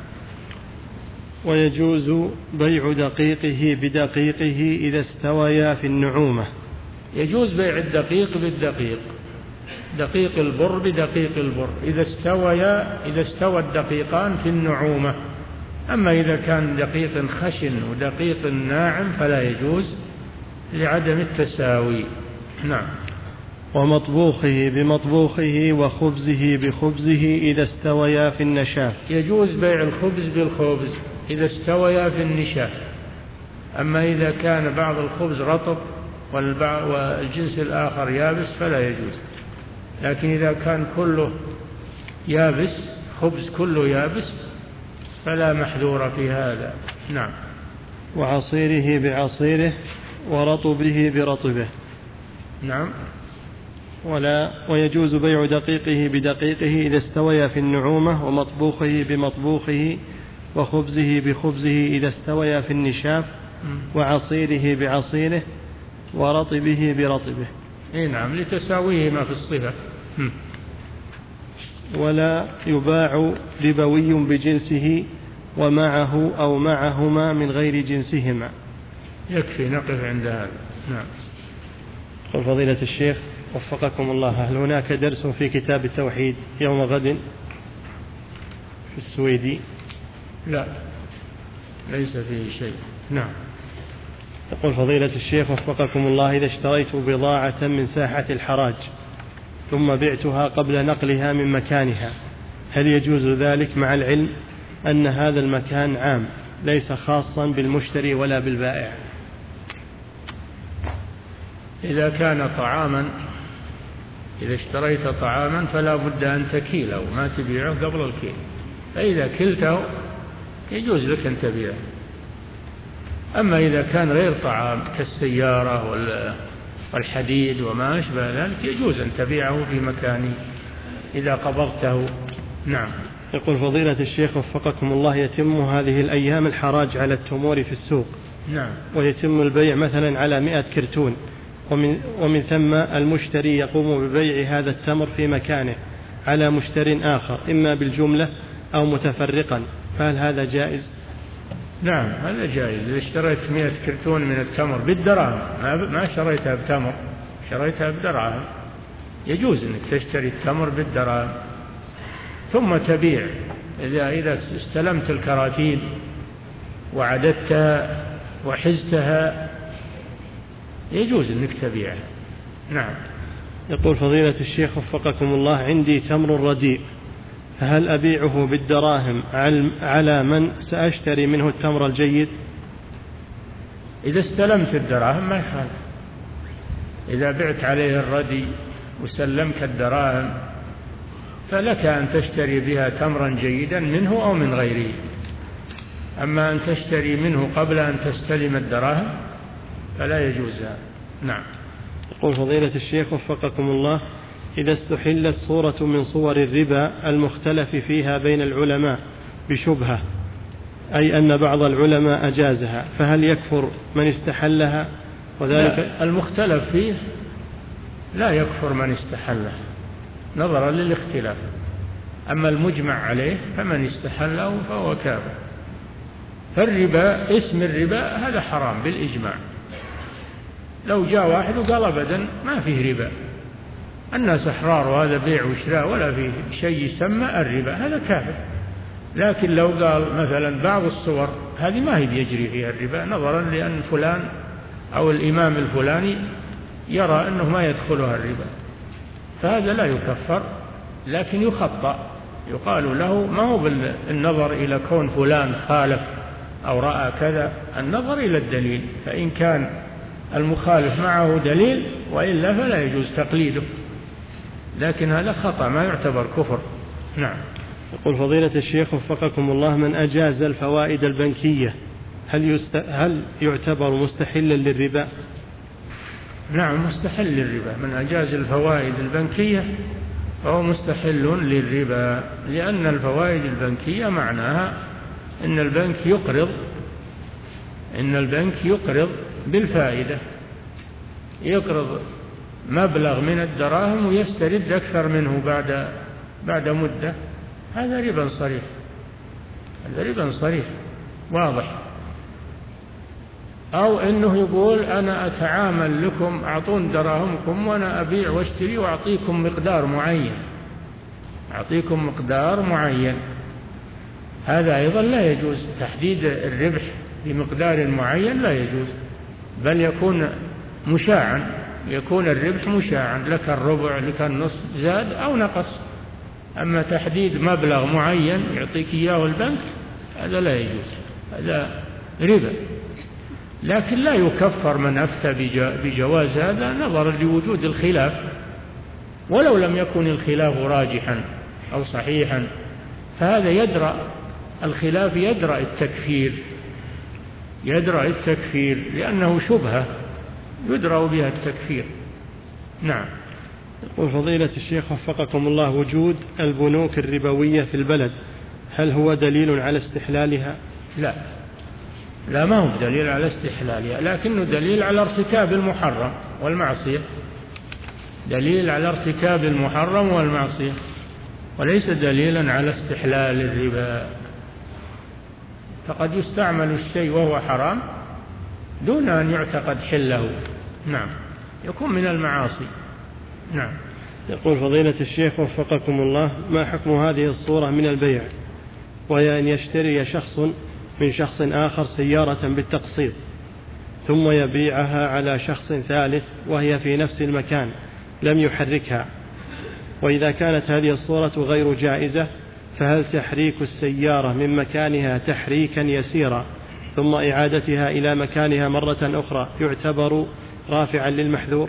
ويجوز بيع دقيقه بدقيقه إذا استويا في النعومة. يجوز بيع الدقيق بالدقيق، دقيق البر بدقيق البر إذا استويا إذا استوى الدقيقان في النعومة. أما إذا كان دقيق خشن ودقيق ناعم فلا يجوز لعدم التساوي. نعم. ومطبوخه بمطبوخه وخبزه بخبزه إذا استويا في النشاف. يجوز بيع الخبز بالخبز إذا استويا في النشاف. أما إذا كان بعض الخبز رطب والجنس الآخر يابس فلا يجوز. لكن إذا كان كله يابس، خبز كله يابس، فلا محذور في هذا. نعم. وعصيره بعصيره ورطبه برطبه. نعم. ولا ويجوز بيع دقيقه بدقيقه إذا استويا في النعومة، ومطبوخه بمطبوخه وخبزه بخبزه إذا استويا في النشاف، وعصيره بعصيره ورطبه برطبه. إيه نعم، لتساويهما في الصفة. ولا يباع ربوي بجنسه ومعه أو معهما من غير جنسهما. يكفي نقف عند هذا. نعم. قل فضيلة الشيخ وفقكم الله، هل هناك درس في كتاب التوحيد يوم غد في السويدي؟ لا، ليس فيه شيء. نعم. يقول فضيلة الشيخ وفقكم الله، إذا اشتريت بضاعة من ساحة الحراج ثم بعتها قبل نقلها من مكانها، هل يجوز ذلك مع العلم أن هذا المكان عام ليس خاصا بالمشتري ولا بالبائع؟ إذا كان طعاما إذا اشتريت طعاما فلا بد أن تكيله، ما تبيعه قبل الكيل. فإذا كلته يجوز لك أن تبيعه. أما إذا كان غير طعام كالسيارة والحديد وما أشبه ذلك يجوز أن تبيعه في مكانه إذا قبضته. نعم. يقول فضيلة الشيخ وفقكم الله، يتم هذه الأيام الحراج على التمور في السوق. نعم. ويتم البيع مثلا على مئة كرتون، ومن, ومن ثم المشتري يقوم ببيع هذا التمر في مكانه على مشتر آخر، إما بالجملة أو متفرقا، فهل هذا جائز؟ نعم، هذا جائز. إذا اشتريت مئة كرتون من التمر بالدراهم، ما شريتها بتمر، شريتها بدراهم، يجوز أنك تشتري التمر بالدراهم ثم تبيع. إذا إذا استلمت الكراتين وعددتها وحزتها يجوز أنك تبيعها. نعم. يقول فضيلة الشيخ وفقكم الله، عندي تمر رديء، فهل أبيعه بالدراهم على من سأشتري منه التمر الجيد؟ إذا استلمت الدراهم ما يخالف. إذا بعت عليه الردي وسلمك الدراهم فلك أن تشتري بها تمرا جيدا منه أو من غيره. أما أن تشتري منه قبل أن تستلم الدراهم فلا يجوز هذا. نعم. يقول فضيلة الشيخ وفقكم الله: إذا استحلت صورة من صور الربا المختلف فيها بين العلماء بشبهة، أي أن بعض العلماء أجازها، فهل يكفر من استحلها؟ وذلك المختلف فيه لا يكفر من استحله نظرا للاختلاف، أما المجمع عليه فمن استحله فهو كافر. فالربا اسم الربا هذا حرام بالإجماع. لو جاء واحد وقال أبدا ما فيه ربا، الناس أحرار وهذا بيع وشراء ولا فيه شيء يسمى الربا، هذا كافر. لكن لو قال مثلا بعض الصور هذه ما هي بيجري فيها الربا نظرا لأن فلان أو الإمام الفلاني يرى أنه ما يدخلها الربا، فهذا لا يكفر لكن يخطأ، يقال له ما هو بالنظر إلى كون فلان خالف أو رأى كذا، النظر إلى الدليل، فإن كان المخالف معه دليل وإلا فلا يجوز تقليده، لكن هذا خطأ ما يعتبر كفر. نعم. يقول فضيلة الشيخ وفقكم الله: من أجاز الفوائد البنكية هل, يست... هل يعتبر مستحلا للربا؟ نعم مستحل للربا، من أجاز الفوائد البنكية فهو مستحل للربا، لأن الفوائد البنكية معناها إن البنك يقرض إن البنك يقرض بالفائدة، يقرض مبلغ من الدراهم ويسترد أكثر منه بعد بعد مدة، هذا ربا صريح، هذا ربا صريح واضح. أو أنه يقول أنا أتعامل لكم، أعطون دراهمكم وأنا أبيع واشتري وأعطيكم مقدار معين، أعطيكم مقدار معين، هذا أيضا لا يجوز. تحديد الربح بمقدار معين لا يجوز، بل يكون مشاعا، يكون الربح مشاعا، لك الربع لك النصف زاد أو نقص. أما تحديد مبلغ معين يعطيك إياه البنك هذا لا يجوز، هذا ربا. لكن لا يكفر من أفتى بجواز هذا نظرا لوجود الخلاف، ولو لم يكن الخلاف راجحا أو صحيحا، فهذا يدرأ الخلاف، يدرأ التكفير، يدرأ التكفير لأنه شبهة يدرأ بها التكفير. نعم. يقول فضيلة الشيخ وفقكم الله: وجود البنوك الربوية في البلد هل هو دليل على استحلالها؟ لا، لا ما هو دليل على استحلالها، لكنه دليل على ارتكاب المحرم والمعصية، دليل على ارتكاب المحرم والمعصية، وليس دليلا على استحلال الربا. فقد يستعمل الشيء وهو حرام دون أن يعتقد حله. نعم، يكون من المعاصي. نعم. يقول فضيلة الشيخ وفقكم الله: ما حكم هذه الصورة من البيع، وهي أن يشتري شخص من شخص آخر سيارة بالتقسيط ثم يبيعها على شخص ثالث وهي في نفس المكان لم يحركها، وإذا كانت هذه الصورة غير جائزة فهل تحريك السيارة من مكانها تحريكا يسيرا ثم إعادتها إلى مكانها مرة أخرى يعتبر رافعا للمحذور؟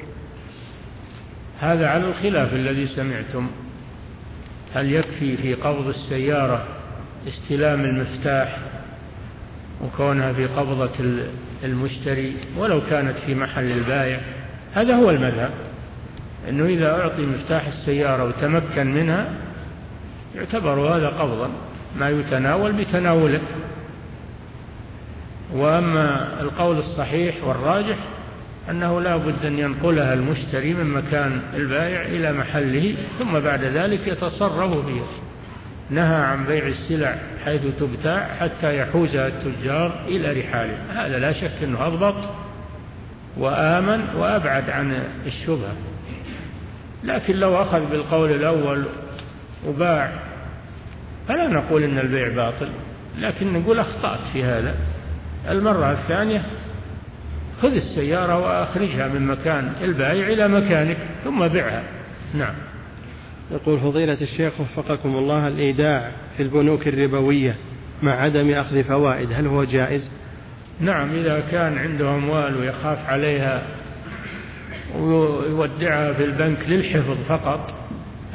هذا على الخلاف الذي سمعتم، هل يكفي في قبض السيارة استلام المفتاح وكونها في قبضة المشتري ولو كانت في محل البائع؟ هذا هو المذهب، أنه إذا أعطي مفتاح السيارة وتمكن منها يعتبر هذا قبضا، ما يتناول بتناوله. وأما القول الصحيح والراجح أنه لا بد أن ينقلها المشتري من مكان البائع إلى محله ثم بعد ذلك يتصرف فيها. نهى عن بيع السلع حيث تبتاع حتى يحوزها التجار إلى رحاله، هذا لا شك أنه أضبط وآمن وأبعد عن الشبهة. لكن لو أخذ بالقول الأول وباع فلا نقول إن البيع باطل، لكن نقول أخطأت في هذا. المرة الثانية خذ السيارة وأخرجها من مكان البائع إلى مكانك ثم بيعها. نعم. يقول فضيلة الشيخ وفقكم الله: الإيداع في البنوك الربوية مع عدم أخذ فوائد هل هو جائز؟ نعم، إذا كان عنده أموال ويخاف عليها ويودعها في البنك للحفظ فقط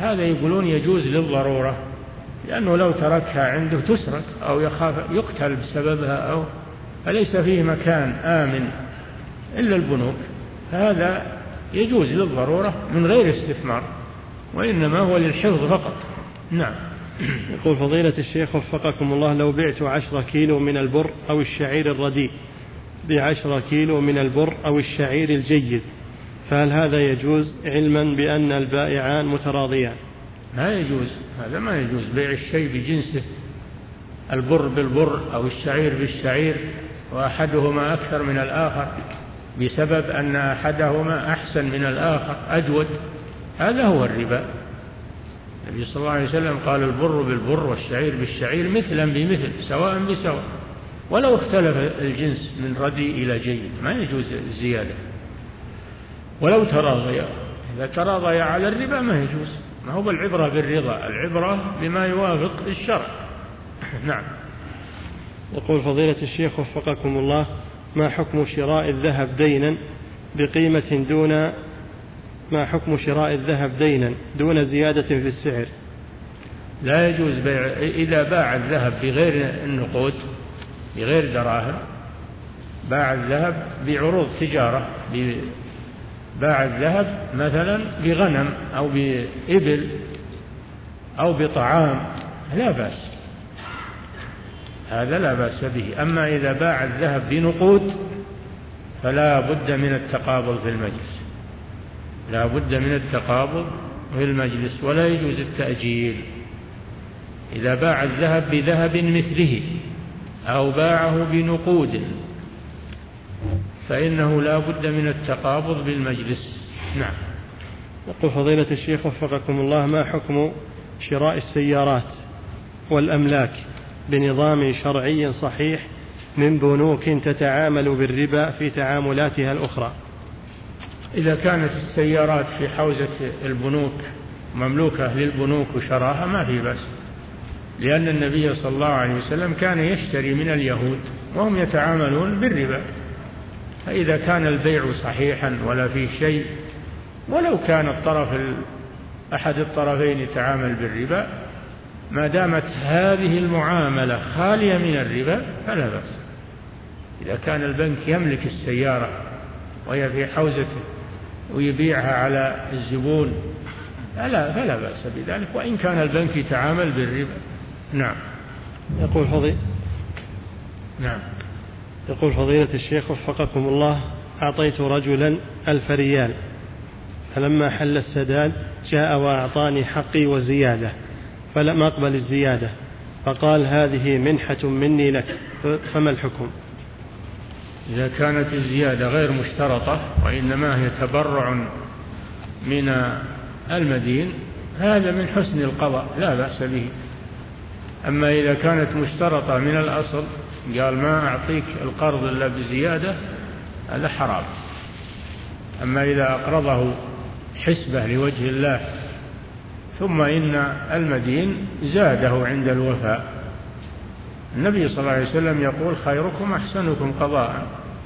هذا يقولون يجوز للضرورة، لأنه لو تركها عنده تسرق أو يخاف يقتل بسببها، أو فليس فيه مكان آمن إلا البنوك، هذا يجوز للضرورة من غير استثمار، وإنما هو للحفظ فقط. نعم. يقول فضيلة الشيخ وفقكم الله: لو بعت عشرة كيلو من البر أو الشعير الرديء بعشرة كيلو من البر أو الشعير الجيد، فهل هذا يجوز علما بأن البائعان متراضيان؟ ما يجوز، هذا ما يجوز بيع الشيء بجنسه، البر بالبر أو الشعير بالشعير، وأحدهما أكثر من الآخر بسبب أن أحدهما أحسن من الآخر أجود، هذا هو الربا. النبي صلى الله عليه وسلم قال: البر بالبر والشعير بالشعير مثلا بمثل سواء بسواء، ولو اختلف الجنس من رديء إلى جيد ما يجوز الزيادة. ولو تراضيا، إذا تراضيا على الربا ما يجوز، ما هو العبرة بالرضا، العبرة بما يوافق الشرع. نعم. يقول فضيلة الشيخ وفقكم الله: ما حكم شراء الذهب دينا بقيمة دون ما حكم شراء الذهب دينا دون زيادة في السعر؟ لا يجوز بيع، إذا باع الذهب بغير النقود بغير دراهم، باع الذهب بعروض تجارة، باع الذهب مثلا بغنم أو بإبل أو بطعام لا بأس، هذا لا بأس به. أما إذا باع الذهب بنقود فلا بد من التقابض في المجلس، لا بد من التقابض في المجلس، ولا يجوز التأجيل. إذا باع الذهب بذهب مثله أو باعه بنقود فإنه لا بد من التقابض بالمجلس. نعم. يقول فضيلة الشيخ وفقكم الله: ما حكم شراء السيارات والأملاك بنظام شرعي صحيح من بنوك تتعامل بالربا في تعاملاتها الأخرى؟ إذا كانت السيارات في حوزة البنوك مملوكة للبنوك وشراها ما في بأس، لأن النبي صلى الله عليه وسلم كان يشتري من اليهود وهم يتعاملون بالربا، فإذا كان البيع صحيحا ولا فيه شيء، ولو كان الطرف أحد الطرفين يتعامل بالربا، ما دامت هذه المعاملة خالية من الربا فلا بأس. إذا كان البنك يملك السيارة وهي في حوزته ويبيعها على الزبون فلا, فلا بأس بذلك، وإن كان البنك يتعامل بالربا. نعم. يقول فضيلة نعم. يقول فضيلة الشيخ وفقكم الله: أعطيت رجلا ألف ريال، فلما حل السداد جاء وأعطاني حقي وزيادة، فلم أقبل الزيادة، فقال: هذه منحة مني لك، فما الحكم؟ إذا كانت الزيادة غير مشترطة وإنما هي تبرع من المدين هذا من حسن القضاء لا بأس به. أما إذا كانت مشترطة من الأصل، قال ما أعطيك القرض إلا بزيادة، هذا حرام. أما إذا أقرضه حسبة لوجه الله ثم إن المدين زاده عند الوفاء، النبي صلى الله عليه وسلم يقول: خيركم أحسنكم قضاء.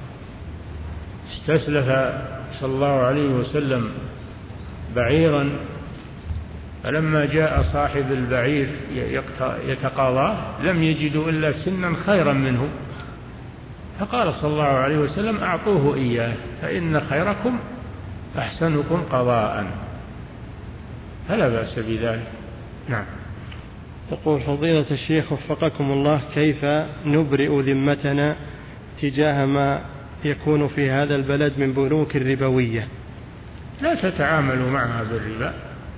استسلف صلى الله عليه وسلم بعيرا، فلما جاء صاحب البعير يتقاضاه لم يجدوا إلا سنا خيرا منه، فقال صلى الله عليه وسلم: أعطوه إياه فإن خيركم أحسنكم قضاء، فلا بأس بذلك. نعم. يقول فضيلة الشيخ وفقكم الله: كيف نبرئ ذمتنا تجاه ما يكون في هذا البلد من بنوك الربوية؟ لا تتعاملوا معها بالربا،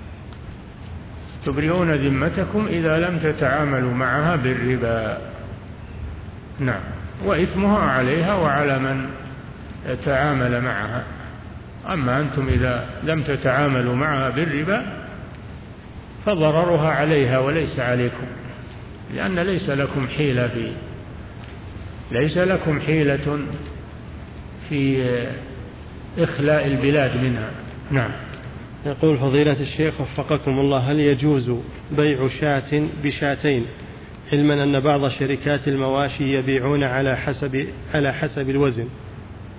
تبرئون ذمتكم إذا لم تتعاملوا معها بالربا. نعم. وإثمها عليها وعلى من تعامل معها. أما أنتم إذا لم تتعاملوا معها بالربا فضررها عليها وليس عليكم، لأن ليس لكم حيلة في ليس لكم حيلة في إخلاء البلاد منها. نعم. يقول فضيلة الشيخ وفقكم الله: هل يجوز بيع شاة بشاتين، علما أن بعض شركات المواشي يبيعون على حسب على حسب الوزن؟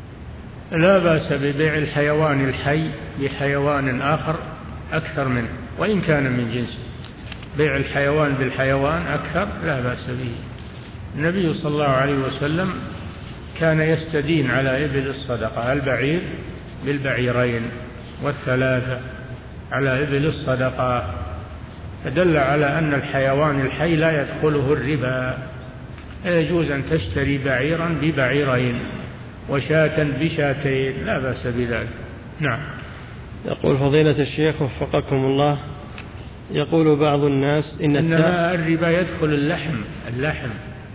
لا بأس ببيع الحيوان الحي بحيوان آخر أكثر منه، وإن كان من جنسه. بيع الحيوان بالحيوان أكثر لا بأس به. النبي صلى الله عليه وسلم كان يستدين على إبل الصدقة، البعير بالبعيرين والثلاثة على إبل الصدقة، فدل على أن الحيوان الحي لا يدخله الربا. يجوز أن تشتري بعيرا ببعيرين وشاة بشاتين لا بأس بذلك. نعم. يقول فضيلة الشيخ وفقكم الله، يقول بعض الناس إن إنما الربا يدخل اللحم اللحم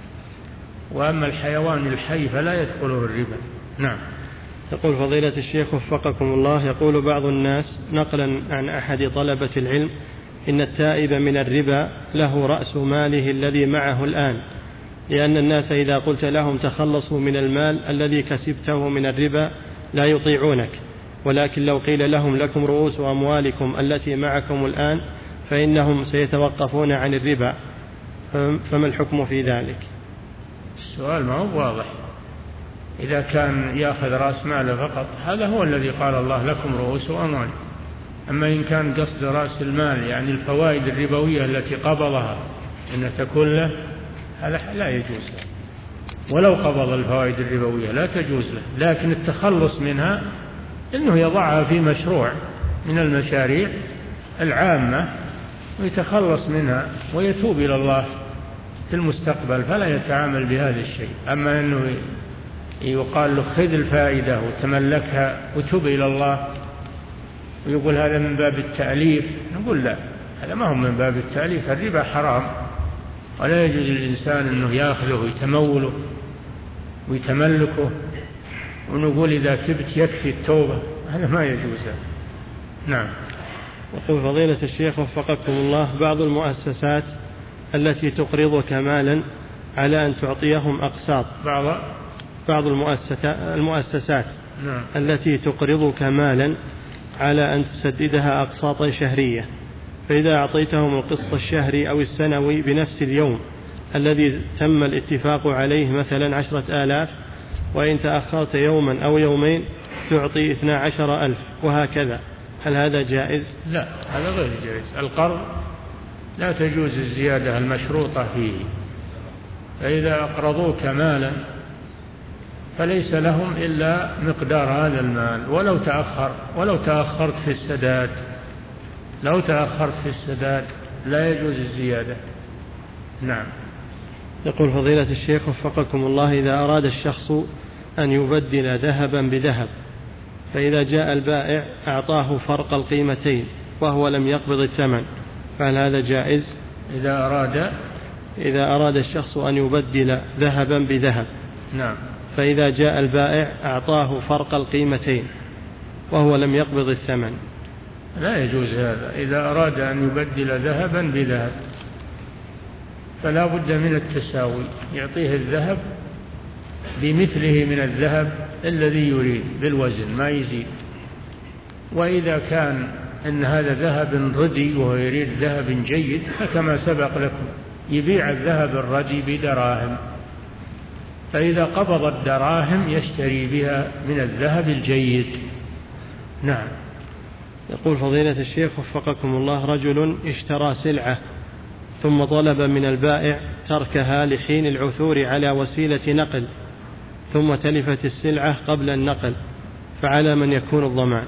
وأما الحيوان الحي فلا يدخله الربا. نعم. يقول فضيلة الشيخ وفقكم الله، يقول بعض الناس نقلا عن أحد طلبة العلم إن التائب من الربا له رأس ماله الذي معه الآن، لأن الناس إذا قلت لهم تخلصوا من المال الذي كسبته من الربا لا يطيعونك، ولكن لو قيل لهم لكم رؤوس أموالكم التي معكم الآن فإنهم سيتوقفون عن الربا، فما الحكم في ذلك؟ السؤال ما هو واضح. إذا كان يأخذ رأس ماله فقط هذا هو الذي قال الله لكم رؤوس أموالكم. أما إن كان قصد رأس المال يعني الفوائد الربوية التي قبضها إن تكون له، هذا لا يجوز له، ولو قبض الفوائد الربوية لا تجوز له. لكن التخلص منها إنه يضعها في مشروع من المشاريع العامة ويتخلص منها ويتوب إلى الله في المستقبل، فلا يتعامل بهذا الشيء. أما أنه يقال له خذ الفائدة وتملكها وتوب إلى الله ويقول هذا من باب التأليف، نقول لا، هذا ما هو من باب التأليف. الربا حرام ولا يجوز للإنسان أنه يأخذه ويتموله ويتملكه ونقول إذا تبت يكفي التوبة، هذا ما يجوز. نعم. يقول فضيلة الشيخ وفقكم الله، بعض المؤسسات التي تقرضك مالا على أن تعطيهم أقساط، بعض بعض المؤسسات نعم. التي تقرضك مالا على أن تسددها أقساطا شهرية، فإذا أعطيتهم القسط الشهري أو السنوي بنفس اليوم الذي تم الاتفاق عليه مثلا عشرة آلاف، وإن تأخرت يوما أو يومين تعطي اثنا عشر ألف وهكذا، هل هذا جائز؟ لا، هذا غير جائز. القرض لا تجوز الزيادة المشروطة فيه، فإذا أقرضوك مالا فليس لهم إلا مقدار هذا المال، ولو تأخر ولو تأخرت في السداد لو تأخرت في السداد لا يجوز الزيادة. نعم. يقول فضيلة الشيخ وفقكم الله، إذا أراد الشخص أن يبدل ذهبا بذهب، فإذا جاء البائع أعطاه فرق القيمتين وهو لم يقبض الثمن، فهل هذا جائز؟ إذا أراد إذا أراد الشخص أن يبدل ذهبا بذهب، نعم، فإذا جاء البائع أعطاه فرق القيمتين وهو لم يقبض الثمن، لا يجوز هذا. إذا أراد أن يبدل ذهبا بذهب فلا بد من التساوي، يعطيه الذهب بمثله من الذهب الذي يريد بالوزن ما يزيد. وإذا كان أن هذا ذهب ردي وهو يريد ذهب جيد فكما سبق لكم يبيع الذهب الردي بدراهم، فإذا قبض الدراهم يشتري بها من الذهب الجيد. نعم. يقول فضيلة الشيخ وفقكم الله، رجل اشترى سلعة ثم طلب من البائع تركها لحين العثور على وسيلة نقل، ثم تلفت السلعة قبل النقل، فعلى من يكون الضمان؟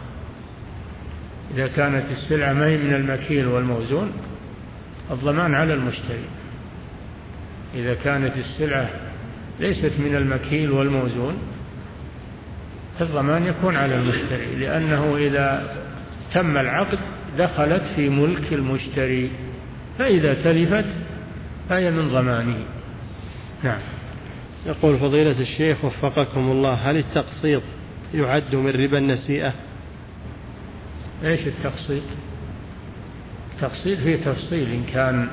إذا كانت السلعة ما هي من المكيل والموزون الضمان على المشتري. إذا كانت السلعة ليست من المكيل والموزون الضمان يكون على المشتري، لأنه إذا تم العقد دخلت في ملك المشتري، فإذا تلفت فهي من ضمانه. نعم. يقول فضيلة الشيخ وفقكم الله، هل التقسيط يعد من ربا النسيئة؟ ايش التقسيط؟ التقسيط فيه تفصيل، إن كان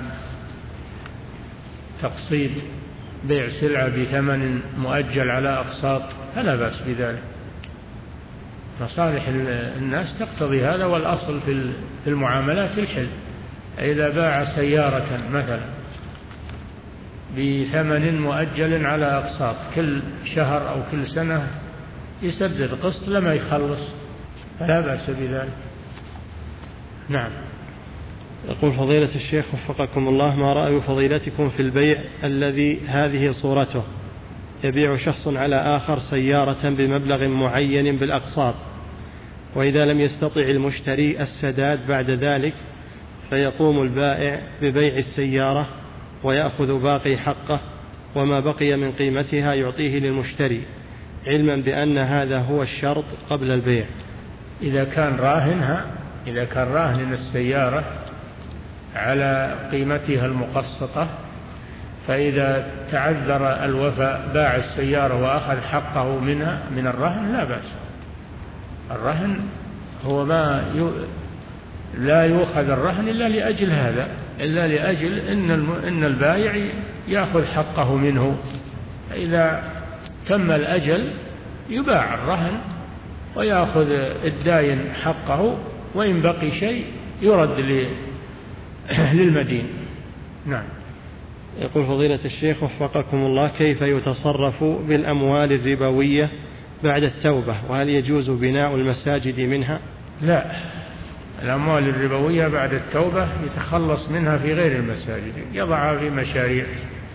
تقسيط بيع سلعة بثمن مؤجل على أقساط فلا بأس بذلك، مصالح الناس تقتضي هذا، والأصل في المعاملات الحل. إذا باع سيارة مثلا بثمن مؤجل على أقساط كل شهر أو كل سنة يسدد قسط لما يخلص فلا بأس بذلك. نعم. يقول فضيلة الشيخ وفقكم الله، ما رأي فضيلتكم في البيع الذي هذه صورته؟ يبيع شخص على آخر سيارة بمبلغ معين بالأقساط، وإذا لم يستطع المشتري السداد بعد ذلك فيقوم البائع ببيع السيارة ويأخذ باقي حقه، وما بقي من قيمتها يعطيه للمشتري، علما بأن هذا هو الشرط قبل البيع. إذا كان راهنها إذا كان راهن السيارة على قيمتها المقسطة، فإذا تعذر الوفاء باع السيارة وأخذ حقه منها من الرهن لا بأس. الرهن هو ما ي... لا يؤخذ الرهن إلا لأجل هذا، إلا لأجل إن, الم... إن البائع يأخذ حقه منه. إذا تم الأجل يباع الرهن ويأخذ الداين حقه، وإن بقي شيء يرد ل... للمدين. نعم. يقول فضيلة الشيخ وفقكم الله، كيف يتصرف بالأموال الربوية بعد التوبة، وهل يجوز بناء المساجد منها؟ لا، الأموال الربوية بعد التوبة يتخلص منها في غير المساجد، يضعها في مشاريع،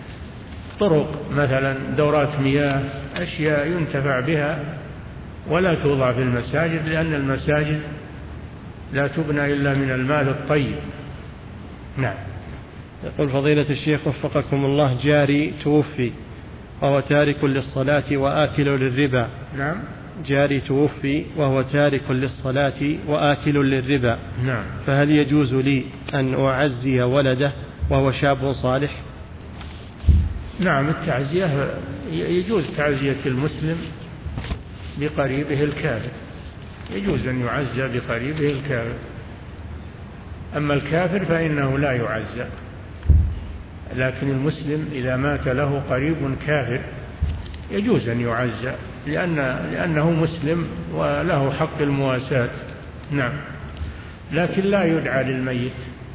طرق مثلا، دورات مياه، أشياء ينتفع بها، ولا توضع في المساجد، لأن المساجد لا تبنى إلا من المال الطيب. نعم. يقول فضيلة الشيخ وفقكم الله، جاري توفي وهو تارك للصلاة وآكل للربا. نعم. جاري توفي وهو تارك للصلاة وآكل للربا. نعم. فهل يجوز لي أن أعزي ولده وهو شاب صالح؟ نعم، التعزية يجوز تعزية المسلم بقريبه الكافر، يجوز أن يعزى بقريبه الكافر، أما الكافر فإنه لا يعزى. لكن المسلم إذا مات له قريب كافر يجوز أن يعزى، لأن لأنه مسلم وله حق المواساة. نعم. لكن لا يدعى للميت،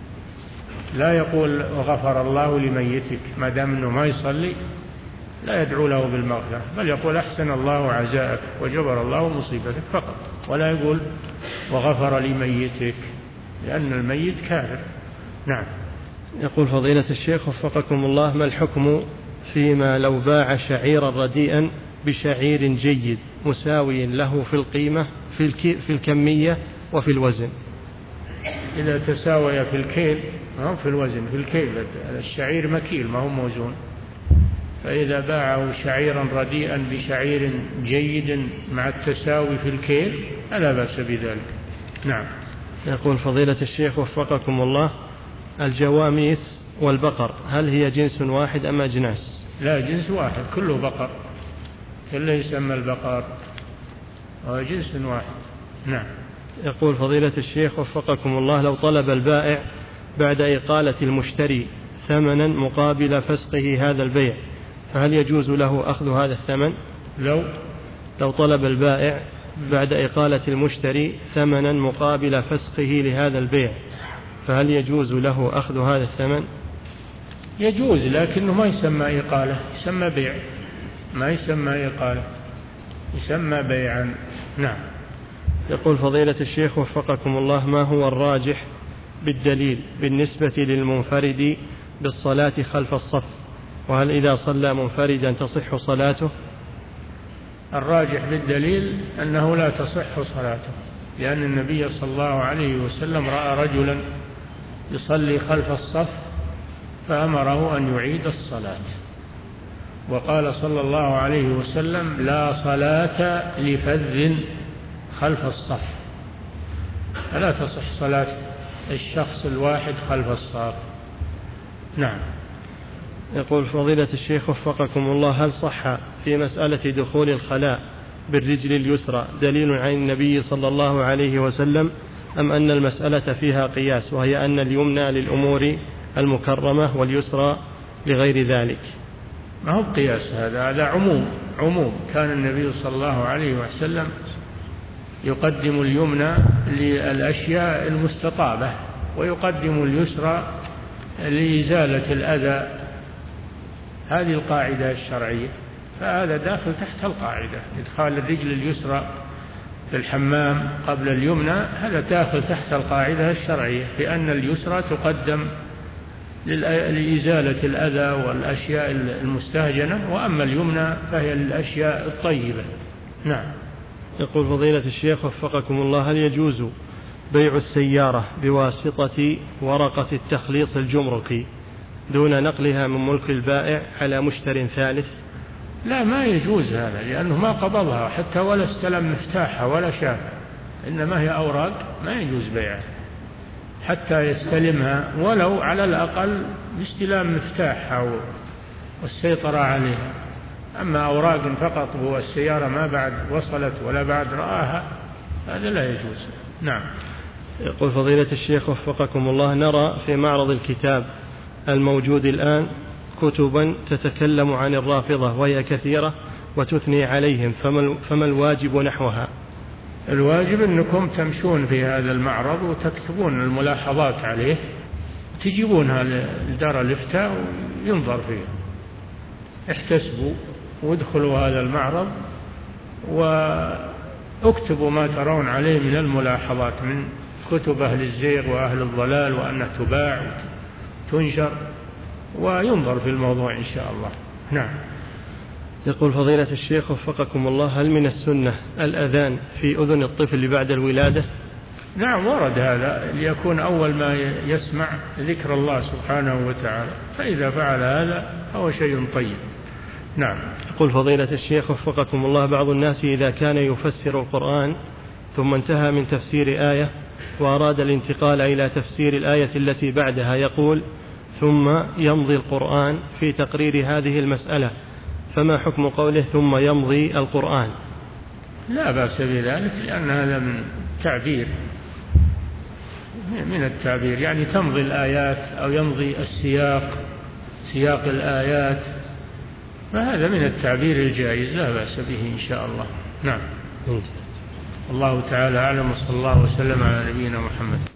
لا يقول غفر الله لميتك، ما دام أنه ما يصلي لا يدعو له بالمغفرة، بل يقول أحسن الله عزاءك وجبر الله مصيبتك فقط، ولا يقول وغفر لميتك، لأن الميت كافر. نعم. يقول فضيلة الشيخ وفقكم الله، ما الحكم فيما لو باع شعيرا رديئا بشعير جيد مساوي له في القيمة في, في الكمية وفي الوزن؟ إذا تساوي في الكيل ما هو في الوزن، في الكيل الشعير مكيل ما هو موزون، فإذا باعه شعيرا رديئا بشعير جيد مع التساوي في الكيل فلا بأس بذلك. نعم. يقول فضيلة الشيخ وفقكم الله، الجواميس والبقر هل هي جنس واحد أم أجناس؟ لا، جنس واحد، كله بقر، كله يسمى البقر، هو جنس واحد. نعم. يقول فضيلة الشيخ وفقكم الله، لو طلب البائع بعد إقالة المشتري ثمنا مقابل فسقه هذا البيع، فهل يجوز له أخذ هذا الثمن؟ لو لو طلب البائع بعد إقالة المشتري ثمنا مقابل فسقه لهذا البيع، فهل يجوز له أخذ هذا الثمن؟ يجوز، لكنه ما يسمى إقالة، يسمى بيع، ما يسمى إقالة، يسمى بيعا. نعم. يقول فضيلة الشيخ وفقكم الله، ما هو الراجح بالدليل بالنسبة للمنفرد بالصلاة خلف الصف، وهل إذا صلى منفردا تصح صلاته؟ الراجح بالدليل أنه لا تصح صلاته، لأن النبي صلى الله عليه وسلم رأى رجلا يصلي خلف الصف فأمره أن يعيد الصلاة، وقال صلى الله عليه وسلم لا صلاة لفذ خلف الصف، فلا تصح صلاة الشخص الواحد خلف الصف. نعم. يقول فضيلة الشيخ وفقكم الله، هل صح في مسألة دخول الخلاء بالرجل اليسرى دليل عن النبي صلى الله عليه وسلم، أم أن المسألة فيها قياس، وهي أن اليمنى للأمور المكرمة واليسرى لغير ذلك؟ ما هو قياس، هذا هذا عموم عموم كان النبي صلى الله عليه وسلم يقدم اليمنى للأشياء المستطابة ويقدم اليسرى لإزالة الأذى، هذه القاعدة الشرعية، فهذا داخل تحت القاعدة، إدخال الرجل اليسرى للحمام قبل اليمنى هذا داخل تحت القاعدة الشرعية بأن اليسرى تقدم لإزالة الأذى والأشياء المستهجنة، وأما اليمنى فهي للأشياء الطيبة. نعم. يقول فضيلة الشيخ وفقكم الله: هل يجوز بيع السيارة بواسطة ورقة التخليص الجمركي دون نقلها من ملك البائع على مشتر ثالث؟ لا، ما يجوز هذا، لأنه ما قبضها حتى ولا استلم مفتاحها ولا شافها، إنما هي أوراق ما يجوز بيعها حتى يستلمها، ولو على الأقل باستلام مفتاحها والسيطرة عليها. أما أوراق فقط والسيارة ما بعد وصلت ولا بعد رآها هذا لا يجوز. نعم. يقول فضيلة الشيخ وفقكم الله: نرى في معرض الكتاب الموجود الآن كتبا تتكلم عن الرافضة وهي كثيرة وتثني عليهم، فما الواجب نحوها؟ الواجب أنكم تمشون في هذا المعرض وتكتبون الملاحظات عليه، تجيبونها لدار الإفتاء وينظر فيها. احتسبوا وادخلوا هذا المعرض واكتبوا ما ترون عليه من الملاحظات من كتب أهل الزيغ وأهل الضلال، وأنها تباع وتنشر وينظر في الموضوع إن شاء الله. نعم. يقول فضيلة الشيخ وفقكم الله: هل من السنة الأذان في أذن الطفل بعد الولادة؟ نعم، ورد هذا ليكون أول ما يسمع ذكر الله سبحانه وتعالى، فإذا فعل هذا هو شيء طيب. نعم. يقول فضيلة الشيخ وفقكم الله: بعض الناس إذا كان يفسر القرآن ثم انتهى من تفسير آية وأراد الانتقال إلى تفسير الآية التي بعدها يقول: ثم يمضي القرآن في تقرير هذه المسألة، فما حكم قوله ثم يمضي القرآن؟ لا بأس بذلك، لأن هذا من تعبير من التعبير، يعني تمضي الآيات أو يمضي السياق سياق الآيات، فهذا من التعبير الجائز لا بأس به إن شاء الله. نعم. الله تعالى أعلم، وصلى الله وسلم على نبينا محمد.